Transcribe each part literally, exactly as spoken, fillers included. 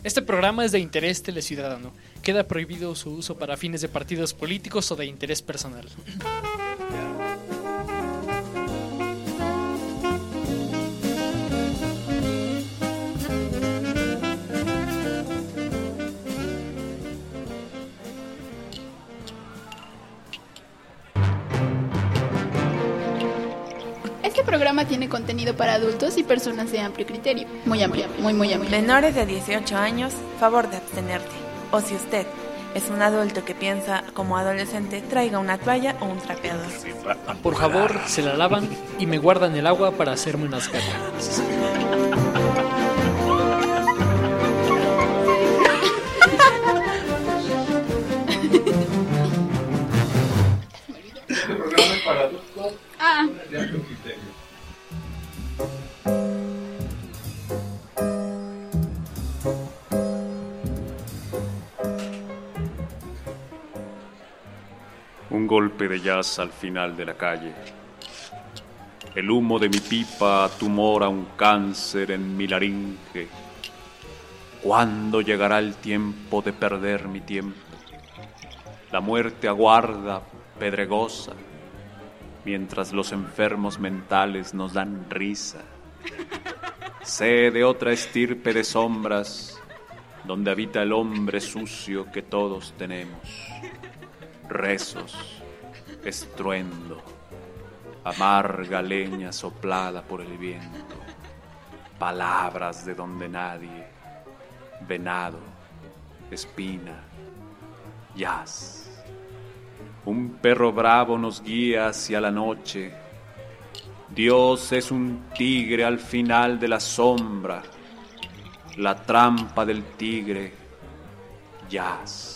Este programa es de interés teleciudadano. Queda prohibido su uso para fines de partidos políticos o de interés personal. Este programa tiene contenido para adultos y personas de amplio criterio. Muy amplio, muy, muy amplio. Menores de dieciocho años, favor de abstenerte. O si usted es un adulto que piensa como adolescente, traiga una toalla o un trapeador. Por favor, se la lavan y me guardan el agua para hacerme unas garras. Ah. Un golpe de jazz al final de la calle. El humo de mi pipa tumora un cáncer en mi laringe. ¿Cuándo llegará el tiempo de perder mi tiempo? La muerte aguarda, pedregosa, mientras los enfermos mentales nos dan risa. Sé de otra estirpe de sombras, donde habita el hombre sucio que todos tenemos. Rezos, estruendo, amarga leña soplada por el viento, palabras de donde nadie, venado, espina, jazz. Un perro bravo nos guía hacia la noche. Dios es un tigre al final de la sombra. La trampa del tigre, jazz.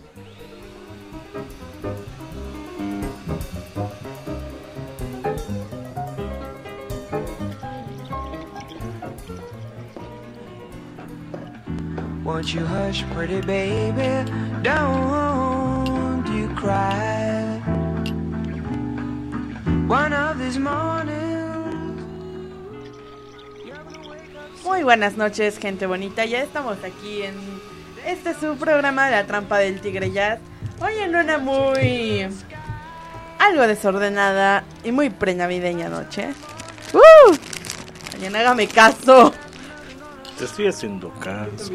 Won't you hush, pretty baby, don't you cry. One of these mornings. Muy buenas noches, gente bonita. Ya estamos aquí en este su programa, La Trampa del Tigre Jazz. Hoy en una muy algo desordenada y muy prenavideña noche. ¡Uh! Alguien hágame caso. Te estoy haciendo caso.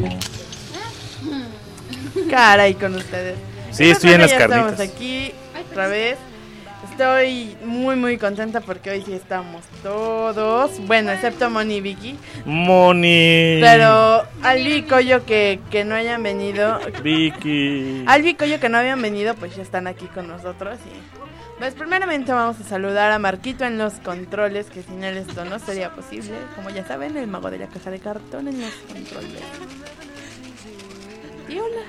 Caray con ustedes. Sí, estoy en las ya carnitas. Estamos aquí otra vez. Estoy muy muy contenta porque hoy sí estamos todos. Bueno, excepto Moni y Vicky. Moni. Pero Albi y Coyo que, que no hayan venido. Vicky. Albi y Coyo que no habían venido, pues ya están aquí con nosotros. Y pues primeramente vamos a saludar a Marquito en los controles, que sin él esto no sería posible. Como ya saben, el mago de la caja de cartón en los controles. Y hola.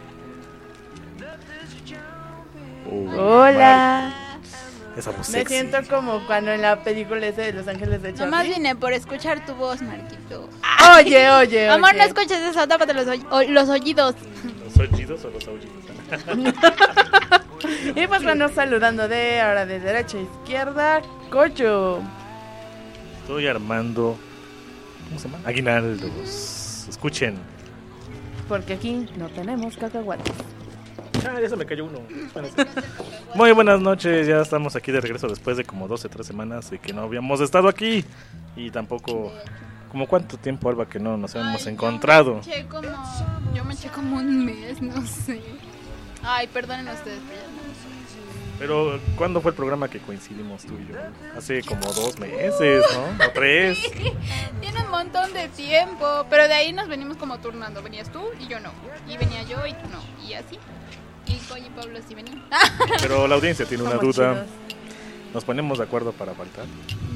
Oh, Hola. Mari. Esa voz Me sexy. siento como cuando en la película esa de Los Ángeles de Charlie. Nomás vine por escuchar tu voz, Marquito. Oye, oye, Amor, oye. no escuches eso, tápate los, oy- o- los oídos. ¿Los oídos o los aullidos? Y pues bueno, saludando de ahora de derecha a izquierda, Cocho. Estoy armando. ¿Cómo se llama? Aguinaldos. Escuchen. Porque aquí no tenemos cacahuates. Ah, ya se me cayó uno. Muy buenas noches, ya estamos aquí de regreso después de como doce, tres semanas de que no habíamos estado aquí. Y tampoco, como cuánto tiempo, Alba, que no nos hemos Ay, encontrado. Yo me eché como, yo me eché como un mes, no sé. Ay, perdonen ustedes, pero ya no. Pero, ¿cuándo fue el programa que coincidimos tú y yo? Hace como dos meses, ¿no? O tres. Tiene un montón de tiempo, pero de ahí nos venimos como turnando. Venías tú y yo no. Y venía yo y tú no. Y así. Y Coy y Pablo sí venían. Pero la audiencia tiene una Somos duda. chidos. ¿Nos ponemos de acuerdo para faltar?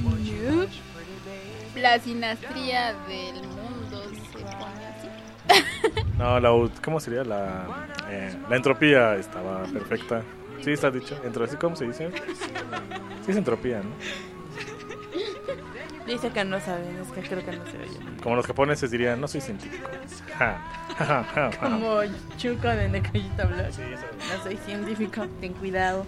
La sinastría del mundo se pone así. No, la, ut- ¿cómo sería? La, eh, la entropía estaba perfecta. Sí, está dicho. Entro- ¿Cómo se dice? Sí, es entropía, ¿no? Dice que no saben, es que creo que no se oye. Como los japoneses dirían, no soy científico. Ja, ja, ja, ja, ja. Como Chuco de Necayita Black. Sí, eso. No soy científico, ten cuidado.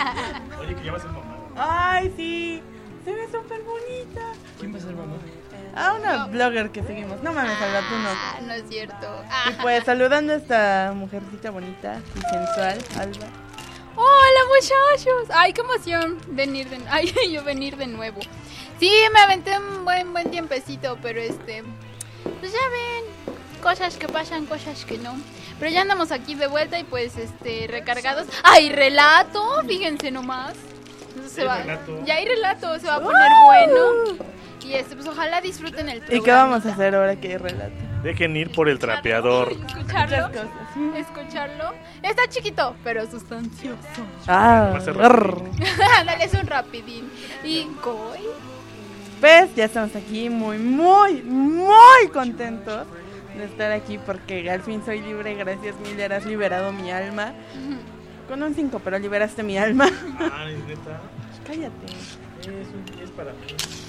Oye, que ya va a ser mamá. Ay, sí, se ve súper bonita. ¿Quién va a ser mamá? A una No. blogger que seguimos. No mames, Alba, tú no. Ah, no es cierto. Y Ah. pues saludando a esta mujercita bonita y sensual, Alba. Hola muchachos. Ay, qué emoción venir de Ay, yo venir de nuevo. Sí, me aventé un buen buen tiempecito, pero este pues ya ven, cosas que pasan, cosas que no. Pero ya andamos aquí de vuelta y pues este recargados. Ay, relato, fíjense nomás. Entonces se Hay va- relato. Ya hay relato, se va a poner bueno. Y este pues ojalá disfruten el programa. ¿Y qué vamos a hacer ahora que hay relato? Dejen ir por el trapeador. Escucharlo. Muchas cosas. Escucharlo. Está chiquito, pero sustancioso. Ah, Va a ser grrr. Dale, es un rapidín. Y Coy. Pues ya estamos aquí muy, muy, muy contentos de estar aquí porque al fin soy libre. Gracias, Miller, has liberado mi alma. Con un cinco, pero liberaste mi alma. Ay, neta. Cállate. Es, un- es para mí.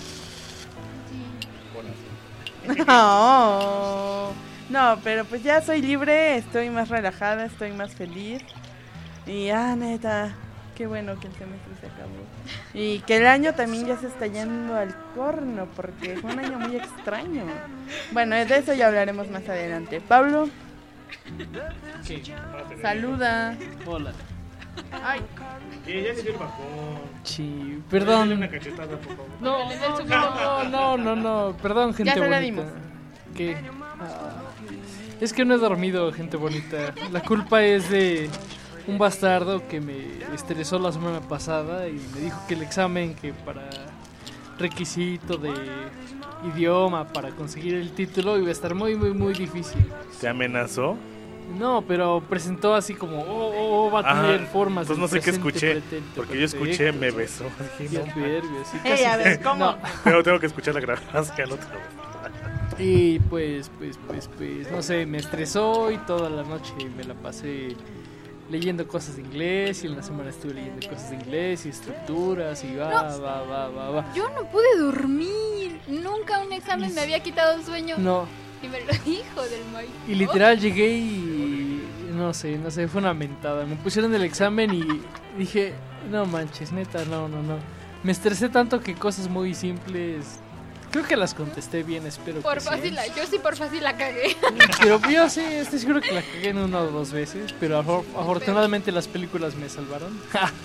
No, no, pero pues ya soy libre, estoy más relajada, estoy más feliz. Y ah, neta, qué bueno que el semestre se acabó. Y que el año también ya se está yendo al corno, porque fue un año muy extraño. Bueno, de eso ya hablaremos más adelante. Pablo, ¿Qué? saluda. Hola. Ay, Que ya se dio el bajón. Sí, Dale perdón. una cachetada, por favor. No, no, no, no, no, perdón, gente Ya se la bonita. dimos. ¿Qué? Ah, es que no he dormido, gente bonita. La culpa es de un bastardo que me estresó la semana pasada y me dijo que el examen que para requisito de idioma para conseguir el título iba a estar muy, muy, muy difícil. ¿Te amenazó? No, pero presentó así como, oh, oh, oh, va a tener Ah, formas. pues del no sé qué presente, escuché, pretérito, porque yo escuché me perfecto, besó. Dije, y no, adverbio, así Ey, casi- a ver, ¿cómo? No. pero tengo que escuchar la grabación otra vez. Y pues, pues, pues, pues, no sé, me estresó y toda la noche me la pasé leyendo cosas de inglés y en la semana estuve leyendo cosas de inglés y estructuras y va, va, va, va, va. Yo no pude dormir. Nunca un examen me había quitado el sueño. No, Y me lo dijo del maíz. y literal llegué y no sé, no sé, fue una mentada. Me pusieron el examen y dije, no manches, neta, no, no, no. Me estresé tanto que cosas muy simples, creo que las contesté bien, espero Por que sí. fácil, la- yo sí por fácil la cagué. Pero yo sí, estoy seguro que la cagué en una o dos veces, pero afor- afortunadamente las películas me salvaron.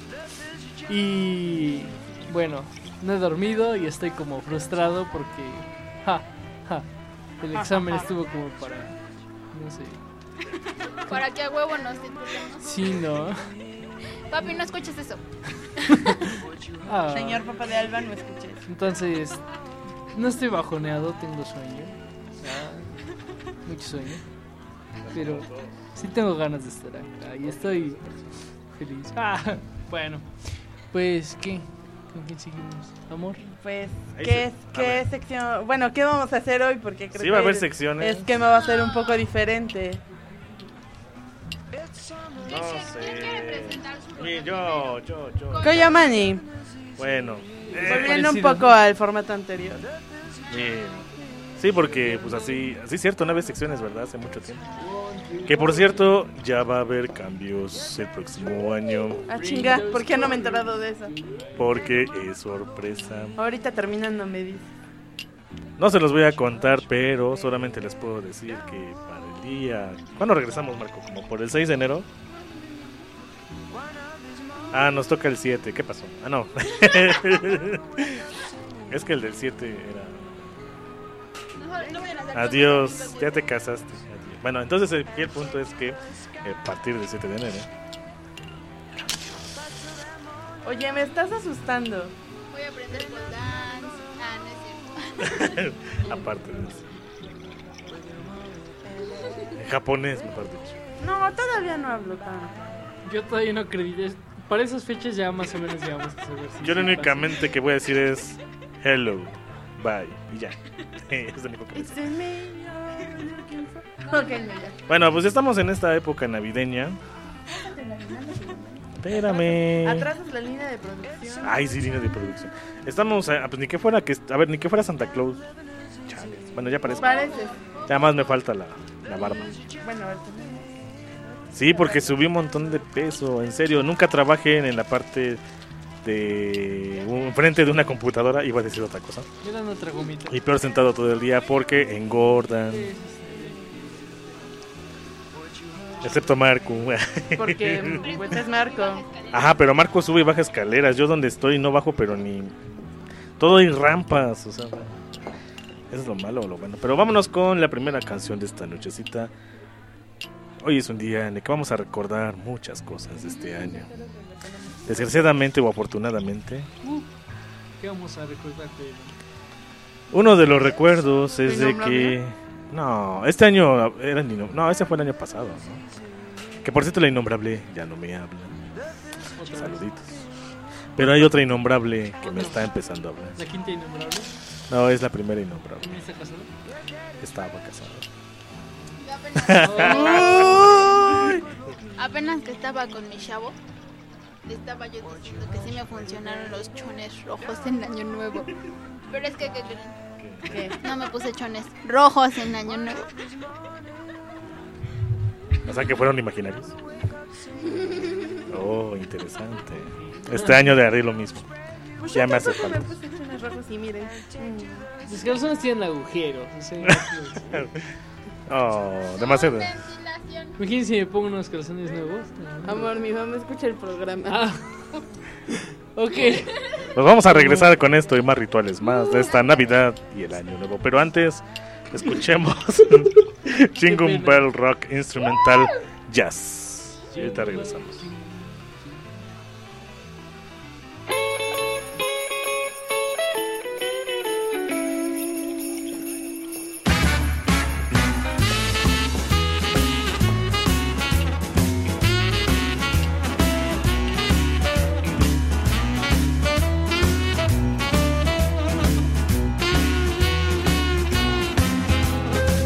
Y bueno, no he dormido y estoy como frustrado porque ja, ja, el examen estuvo como para, no sé, Para que a huevo nos titulemos. sí, no. Papi, no escuches eso. Ah, Señor papá de Alba, no escuches. entonces, no estoy bajoneado, tengo sueño, ah, mucho sueño, pero sí tengo ganas de estar acá y estoy feliz. Ah, bueno, pues, ¿qué? ¿Con quién seguimos? ¿Amor? Pues, Ahí ¿qué, se- es, a qué ver. sección? Bueno, ¿qué vamos a hacer hoy? Porque creo Sí, va a que haber el secciones. esquema va a ser un poco diferente. No ¿Quién quiere sé. presentar su Sí, yo, yo, yo. Koyamani, Bueno. eh, volviendo un parecido. poco al formato anterior. eh, sí, porque pues así, así es cierto, no había secciones, ¿verdad? Hace mucho tiempo. Que por cierto, ya va a haber cambios el próximo año. Ah, chinga, ¿por qué no me he enterado de eso? Porque es sorpresa. Ahorita terminando me dice. No se los voy a contar, pero solamente les puedo decir que para el día... ¿Cuándo regresamos, Marco? ¿Como por el seis de enero? Ah, nos toca el siete. ¿Qué pasó? Ah, no. Es que el del siete era... No, no vayan a hacer Adiós, cosas ya te casaste. Adiós. Bueno, entonces aquí el punto es que eh, a partir del siete de enero... Oye, me estás asustando. Voy a aprender pole dance. Ah, no es cierto. Aparte de eso. En japonés, mejor dicho. No, todavía no hablo tanto. Yo todavía no acredité. Para esas fechas ya más o menos ya vamos a saber si Yo lo sí únicamente que voy a decir es hello, bye, y ya. Es lo único que voy a It's decir. me you're looking for- Ok, no, ya. Bueno, pues estamos en esta época navideña. Espérame. Atrás es la línea de producción. Ay, sí, línea de producción. Estamos, a, pues ni que fuera que, a ver, ni que fuera Santa Claus. Chales. Bueno, ya parece. Parece. Ya más me falta la, la barba. Bueno, a ver. tú. Sí, porque subí un montón de peso, en serio. Nunca trabajé en la parte de un frente de una computadora, iba a decir otra cosa. Mira otra gomita. Y peor sentado todo el día porque engordan. Excepto Marco. Porque pues es Marco. Ajá, pero Marco sube y baja escaleras. Yo donde estoy no bajo, pero ni... Todo hay rampas, o sea... Eso es lo malo o lo bueno. Pero vámonos con la primera canción de esta nochecita. Hoy es un día en el que vamos a recordar muchas cosas de este año. Desgraciadamente o afortunadamente. Uh, ¿Qué vamos a recordar de él? Uno de los recuerdos es de ¿Innombrable? que... No, este año era el innom- No, ese fue el año pasado, ¿no? Que por cierto la innombrable ya no me habla. Otra vez. Saluditos. Pero hay otra innombrable que me está empezando a hablar. La quinta innombrable. No, es la primera innombrable. ¿Quién está casado? Estaba casado. Yo apenas, Uy. apenas que estaba con mi chavo, le estaba yo diciendo que sí me funcionaron los chones rojos en Año Nuevo. Pero es que, ¿qué creen? ¿Qué? No me puse chones rojos en Año Nuevo. O sea que fueron imaginarios. Oh, interesante. Este año le haré lo mismo. Pues Ya yo me hace tampoco falta. me puse chones rojos y miren. Mm. Los calzones tienen agujeros. O sea, Oh, demasiado. Ventilación. imagínense si me pongo unos calzones nuevos. Amor, mi mamá escucha el programa. Ah. Ok. Nos vamos a regresar con esto y más rituales más de esta Navidad y el Año Nuevo. Pero antes, escuchemos Jingle pena. Bell Rock Instrumental Jazz. Y ahorita regresamos.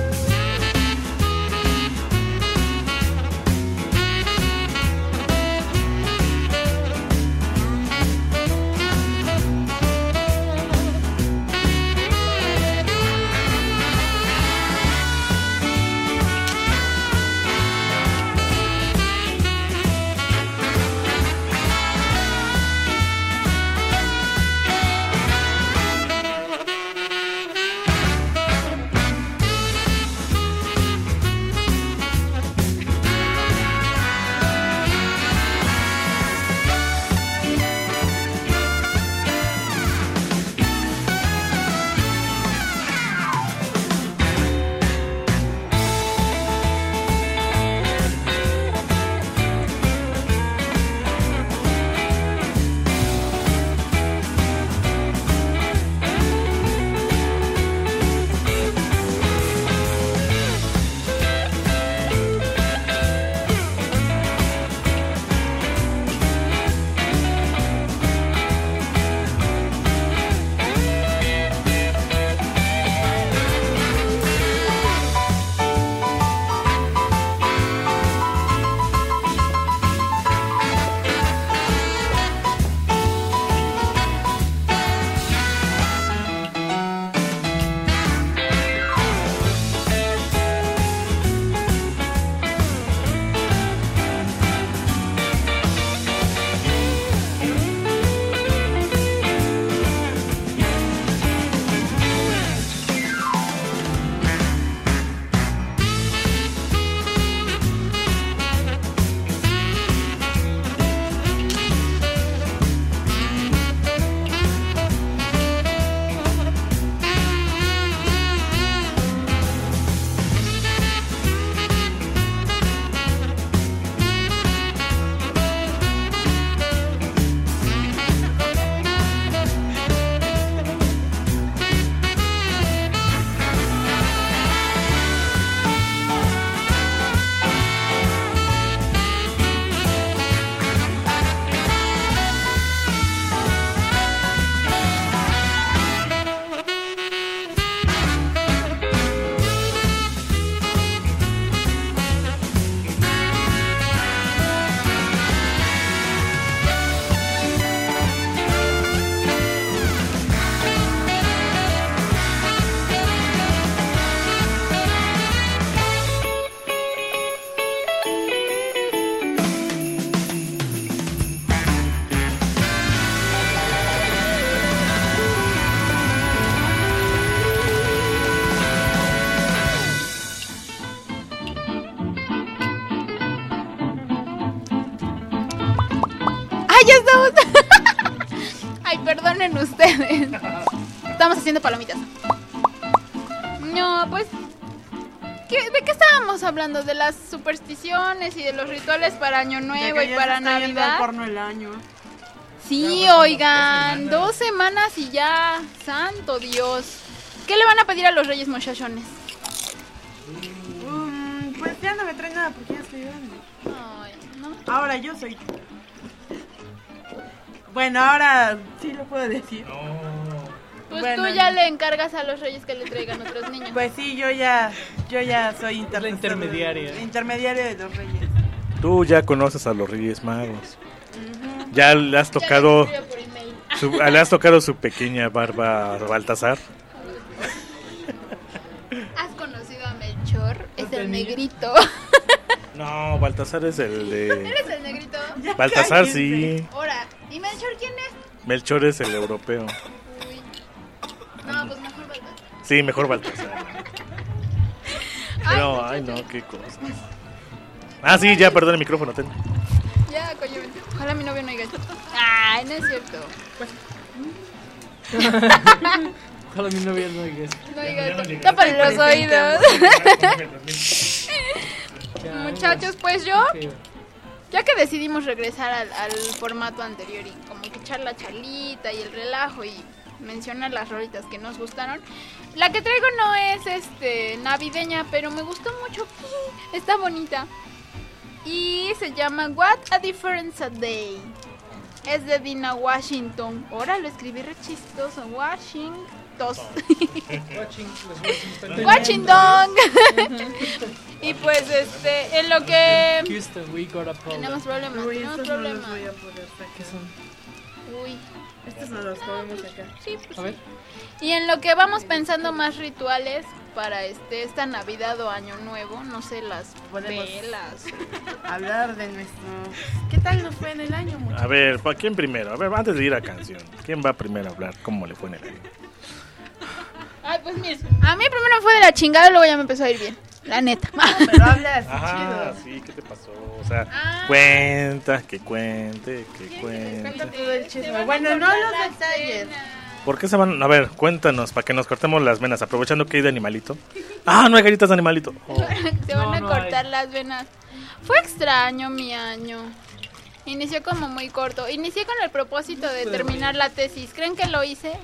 Jingle ya estamos. Ay, perdonen ustedes. Estamos haciendo palomitas. No, pues... ¿qué, ¿De qué estábamos hablando? De las supersticiones y de los rituales para Año Nuevo y para Navidad. Porno el año. Sí, oigan, dos semanas y ya. Santo Dios. ¿Qué le van a pedir a los Reyes muchachones? Um, pues ya no me trae nada porque ya estoy grande. Ay, no. Ahora yo soy... Bueno, ahora sí lo puedo decir. Pues Bueno, tú ya le encargas a los Reyes que le traigan otros niños. Pues sí, yo ya, yo ya soy inter- la intermediaria. intermediaria de los Reyes. Tú ya conoces a los Reyes Magos. Ya le has tocado Ya le escribo por email. su, le has tocado su pequeña barba a Baltasar. ¿Has conocido a Melchor? Es el negrito. No, Baltasar es el de... ¿Eres el negrito? Ya Baltasar cállense. sí. Ahora, ¿y Melchor quién es? Melchor es el europeo. Uy. No, pues mejor Baltasar. Sí, mejor Baltasar. Pero, ay no, qué cosa. Ah, sí, ya, perdón el micrófono, ten. Ya, coño. Ojalá mi novio no oiga esto. Ay, no es cierto. Ojalá mi novia no oiga eso. No oiga esto. Tápale los oídos. Ya, Muchachos, pues yo, ok. ya que decidimos regresar al, al formato anterior y como que echar la charlita y el relajo y mencionar las rolitas que nos gustaron, la que traigo no es este navideña, pero me gustó mucho. Está bonita. Y se llama What a Difference a Day. Es de Dina Washington. Ahora lo escribí re chistoso. Washington. Washington. Y pues este, en lo que Houston, we got a problem. tenemos problemas, Uy, tenemos estos no los problemas. voy a poder sacar. ¿Qué son? Uy, Estos no los podemos sacar. sí, pues A ver. sí. Y en lo que vamos pensando más rituales para este esta Navidad o Año Nuevo, no sé, las Podemos- velas. Hablar de nuestro... ¿Qué tal nos fue en el año, muchachos? A ver, ¿para quién primero? A ver, antes de ir a canción, ¿quién va primero a hablar cómo le fue en el año? Ay, pues mira, a mí primero fue de la chingada, luego ya me empezó a ir bien. La neta. Pero habla así Ajá, chido. sí, ¿qué te pasó? O sea, Ah. cuenta, que cuente, que Cuenta cuente. todo el chisme. Bueno, no los detalles. ¿Por qué se van? A ver, cuéntanos, para que nos cortemos las venas, aprovechando que hay de animalito. Ah, no hay galletas de animalito. Oh. Se van No, a no cortar hay. las venas. Fue extraño mi año. Inició como muy corto. Inicié con el propósito de terminar la tesis. ¿Creen que lo hice?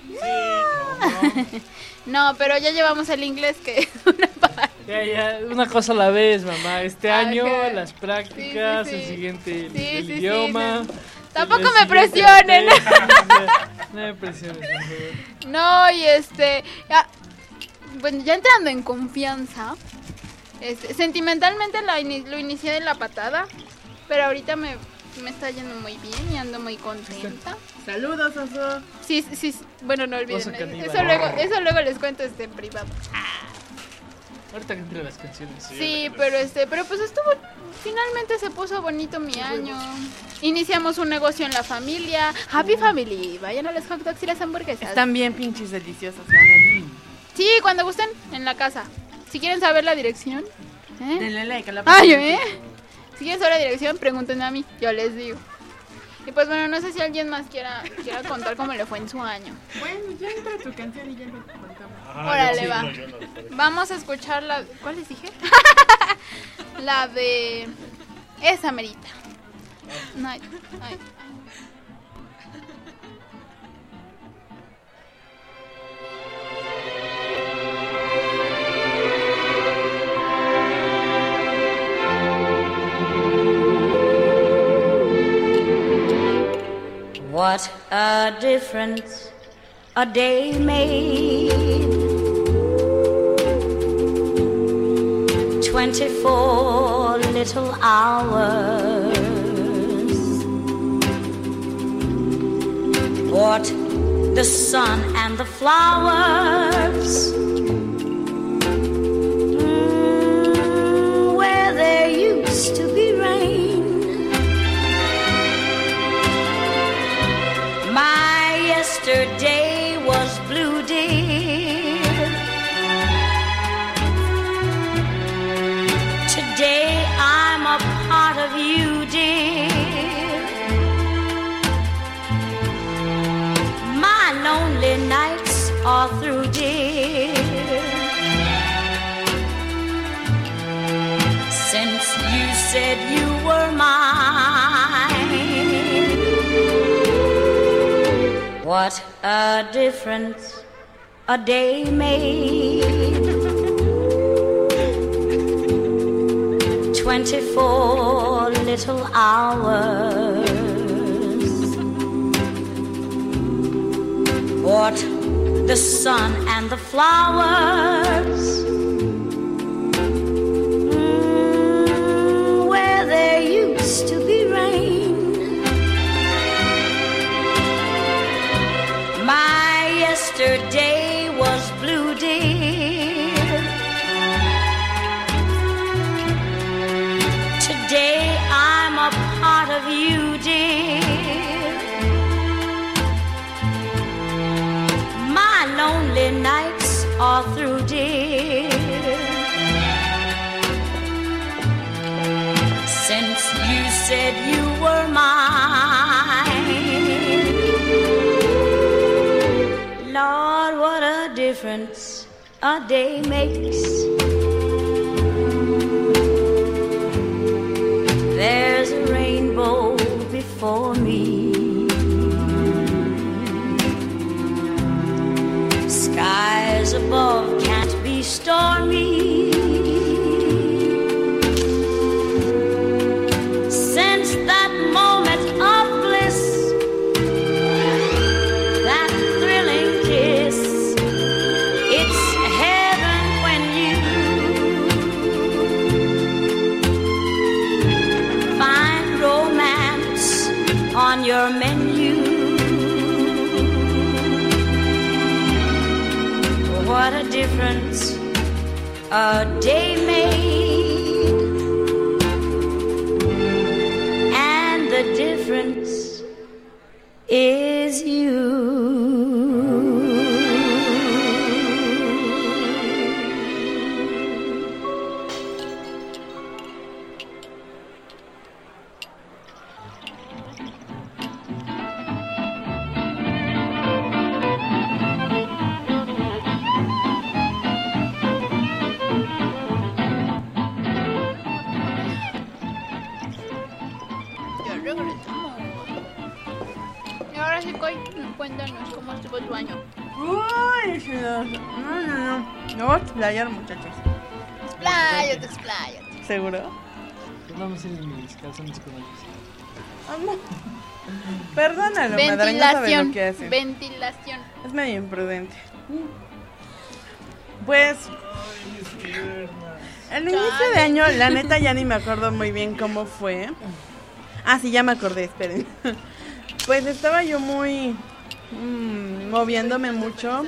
No, pero ya llevamos el inglés que es una parte. Ya, ya, una cosa a la vez, mamá. Este Ajá. año, las prácticas, Sí, sí, sí. el siguiente, el, Sí, el sí, sí, idioma. sí. Tampoco el me siguiente, presionen. la tesis. No me presiones, por favor. No, y este... ya- bueno, ya entrando en confianza, este, sentimentalmente la ini- lo inicié de la patada, pero ahorita me, me está yendo muy bien y ando muy contenta. Saludos, Oso. Sí, sí, sí, bueno, no olviden. Oso caníbal. Eso luego, eso luego les cuento este en privado. Ahorita que entre las canciones. Sí, pero este, pero pues estuvo, finalmente se puso bonito mi año. Iniciamos un negocio en la familia. Happy Family, vayan a los hot dogs y las hamburguesas. Están bien pinches deliciosos, la neta. Sí, cuando gusten, en la casa. Si quieren saber la dirección, ¿eh? Denle like a la Ay, ¿eh? Si quieren saber la dirección, pregúntenme a mí, yo les digo. Y pues bueno, no sé si alguien más quiera, quiera contar cómo le fue en su año. Bueno, ya entra tu canción y ya lo contamos. Órale, va. Vamos a escuchar la... ¿Cuál les dije? La de... Esa merita. Ay, ay. What a difference a day made. Twenty-four little hours. What the sun and the flowers. Mm, where there used to be rain. My yesterday was blue, dear. Today I'm a part of you, dear. What a difference a day made. Twenty-four little hours. Bought the sun and the flowers. Mm, where there used to be rain. My yesterday was blue, dear. Today I'm a part of you, dear. My lonely nights are through, dear. Since you said you were mine. Lord, what a difference a day makes. There's a rainbow before me. Skies above can't be stormy. Since that moment of bliss, that thrilling kiss, it's heaven when you find romance on your menu. What a difference a day made, and the difference is you. Ya regresamos. Y ahora sí, Coy, cuéntanos cómo estuvo tu año. Uy, se los- no, no, no. No voy a explayar, muchachos. Expláyate, expláyate. ¿Seguro? No me sé ni mis calzones con ellos. Ah, no. Perdónalo, madre, no sabe Ventilación. lo que hace. Ventilación. Es medio imprudente. Pues, el inicio de año, la neta ya ni me acuerdo muy bien cómo fue. Ah, sí, ya me acordé, esperen. Pues estaba yo muy mm, moviéndome mucho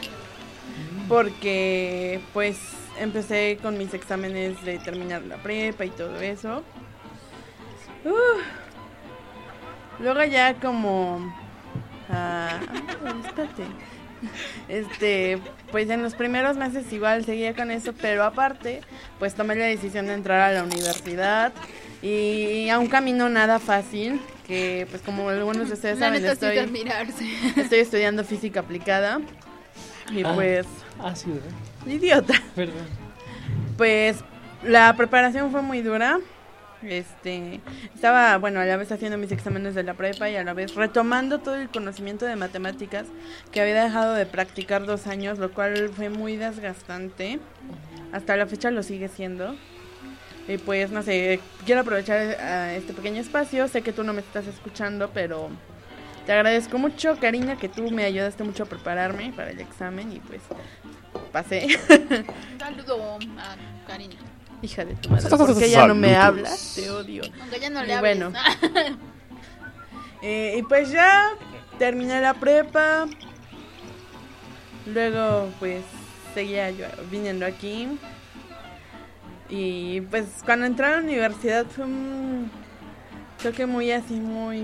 porque pues empecé con mis exámenes de terminar la prepa y todo eso. Uf. Luego ya como ah, espérate. Este, pues en los primeros meses igual seguía con eso, pero aparte, pues tomé la decisión de entrar a la universidad y a un camino nada fácil, que pues como algunos de ustedes La saben, neta sí de estoy, admirarse. estoy estudiando física aplicada y Ah. pues, Ah, sí, ¿verdad? idiota, Perdón. pues la preparación fue muy dura. Este, estaba, bueno, a la vez haciendo mis exámenes de la prepa y a la vez retomando todo el conocimiento de matemáticas que había dejado de practicar dos años, lo cual fue muy desgastante. Hasta la fecha lo sigue siendo. Y pues, no sé, quiero aprovechar uh, este pequeño espacio. Sé que tú no me estás escuchando, pero te agradezco mucho, Karina, que tú me ayudaste mucho a prepararme para el examen y pues pasé. Un saludo a Karina. Hija de tu madre, ¿por qué ya no me Saludos. hablas? Te odio. Aunque ya no Y le hables. bueno. Eh, y pues ya terminé la prepa. Luego pues seguía yo viniendo aquí. Y pues cuando entré a la universidad fue un toque muy así, muy...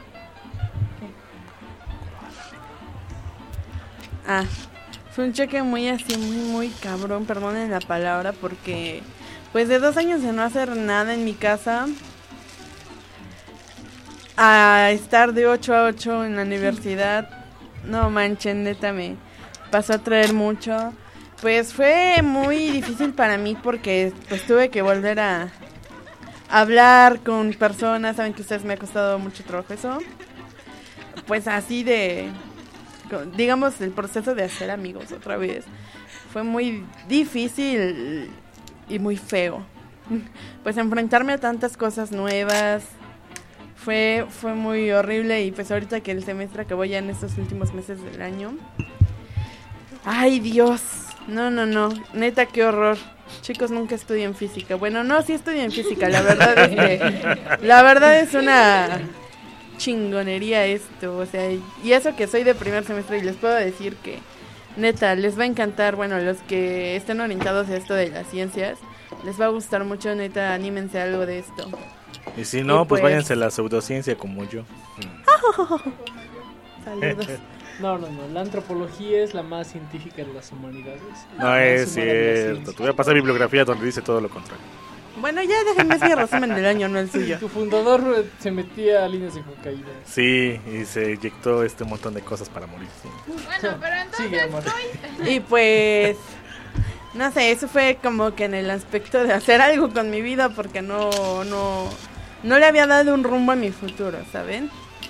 Ah, fue un choque muy así, muy, muy cabrón, perdonen la palabra, porque pues de dos años de no hacer nada en mi casa a estar de ocho a ocho en la universidad, no manchen, neta me pasó a traer mucho. Pues fue muy difícil para mí porque pues tuve que volver a hablar con personas, saben que ustedes me ha costado mucho trabajo eso. Pues así de digamos, el proceso de hacer amigos otra vez fue muy difícil y muy feo. Pues enfrentarme a tantas cosas nuevas fue, fue muy horrible y pues ahorita que el semestre acabó ya en estos últimos meses del año. ¡Ay, Dios! No, no, no. Neta, qué horror. Chicos, nunca estudien física. Bueno, no, sí estudian física. La verdad es que... La verdad es una chingonería esto. O sea, y eso que soy de primer semestre y les puedo decir que... Neta, les va a encantar. Bueno, los que estén orientados a esto de las ciencias, les va a gustar mucho. Neta, anímense a algo de esto. Y si no, Y pues, pues- váyanse a la pseudociencia como yo. Saludos. No, no, no. La antropología es la más científica de las humanidades. No La es más humana de la cierto. ciencia. Te voy a pasar bibliografía donde dice todo lo contrario. Bueno, ya déjenme ese resumen del año, no el suyo. Tu fundador eh, se metía a líneas de cocaína. Sí, y se inyectó este montón de cosas para morir. Sí. Bueno, pero entonces Sigue, amor. soy... Y pues, no sé, eso fue como que en el aspecto de hacer algo con mi vida porque no, no, no le había dado un rumbo a mi futuro, ¿saben?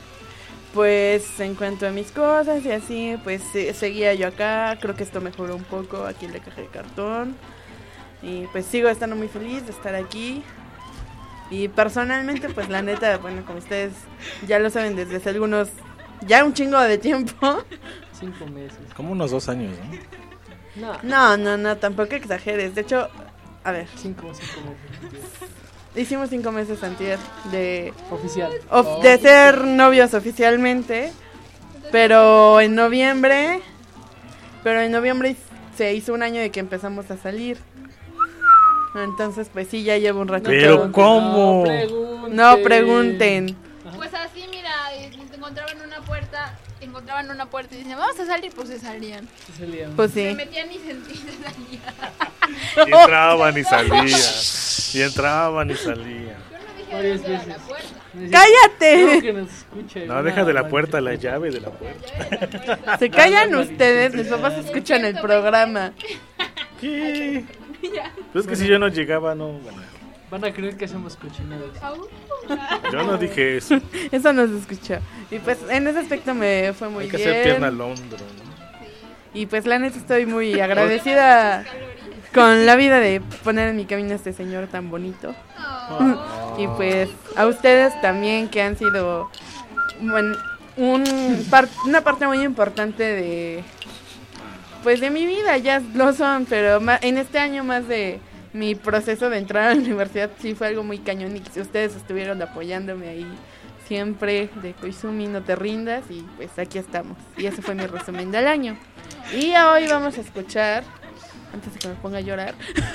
Pues en cuanto a mis cosas y así, pues se- seguía yo acá, creo que esto mejoró un poco aquí en la caja de cartón. Y pues sigo estando muy feliz de estar aquí. Y personalmente, pues la neta, bueno, como ustedes ya lo saben desde hace algunos, ya un chingo de tiempo. Cinco meses. Como unos dos años, ¿no? No, No, no, no, tampoco exageres. De hecho, a ver, cinco, cinco meses. hicimos cinco meses antier de, Oficial. of- Oh. de ser novios oficialmente. Pero en noviembre, pero en noviembre se hizo un año de que empezamos a salir. Entonces, pues sí, ya llevo un ratito. Pero, ¿cómo? No pregunten. No pregunten. Pues así, mira, eh, se encontraban una puerta, encontraban una puerta y decían, vamos a salir, pues se salían. Se salían. Pues Se sí. metían y se, y se salían. Y entraban y salían. Y entraban y salían. Yo no dije Varias dónde era veces. la puerta. Necesito- ¡Cállate! No, que nos escuche No, una deja de la amante. puerta, la llave de la puerta. Se callan ustedes, mis papás escuchan el programa. ¿Qué? Pues es que si yo no llegaba, no. Bueno, Van a creer que hacemos cochinadas. Au. yo no dije eso. Eso no se escuchó. Y pues en ese aspecto me fue muy Hay que bien. hacer pierna al hombro, ¿no? Y pues la neta estoy muy agradecida con la vida de poner en mi camino a este señor tan bonito. Oh. Y pues a ustedes también que han sido bueno, un par- una parte muy importante de pues de mi vida, ya lo son, pero ma- en este año más de mi proceso de entrar a la universidad sí fue algo muy cañón y que ustedes estuvieron apoyándome ahí siempre de Koizumi, no te rindas y pues aquí estamos. Y ese fue mi resumen del año. Y hoy vamos a escuchar, antes de que me ponga a llorar,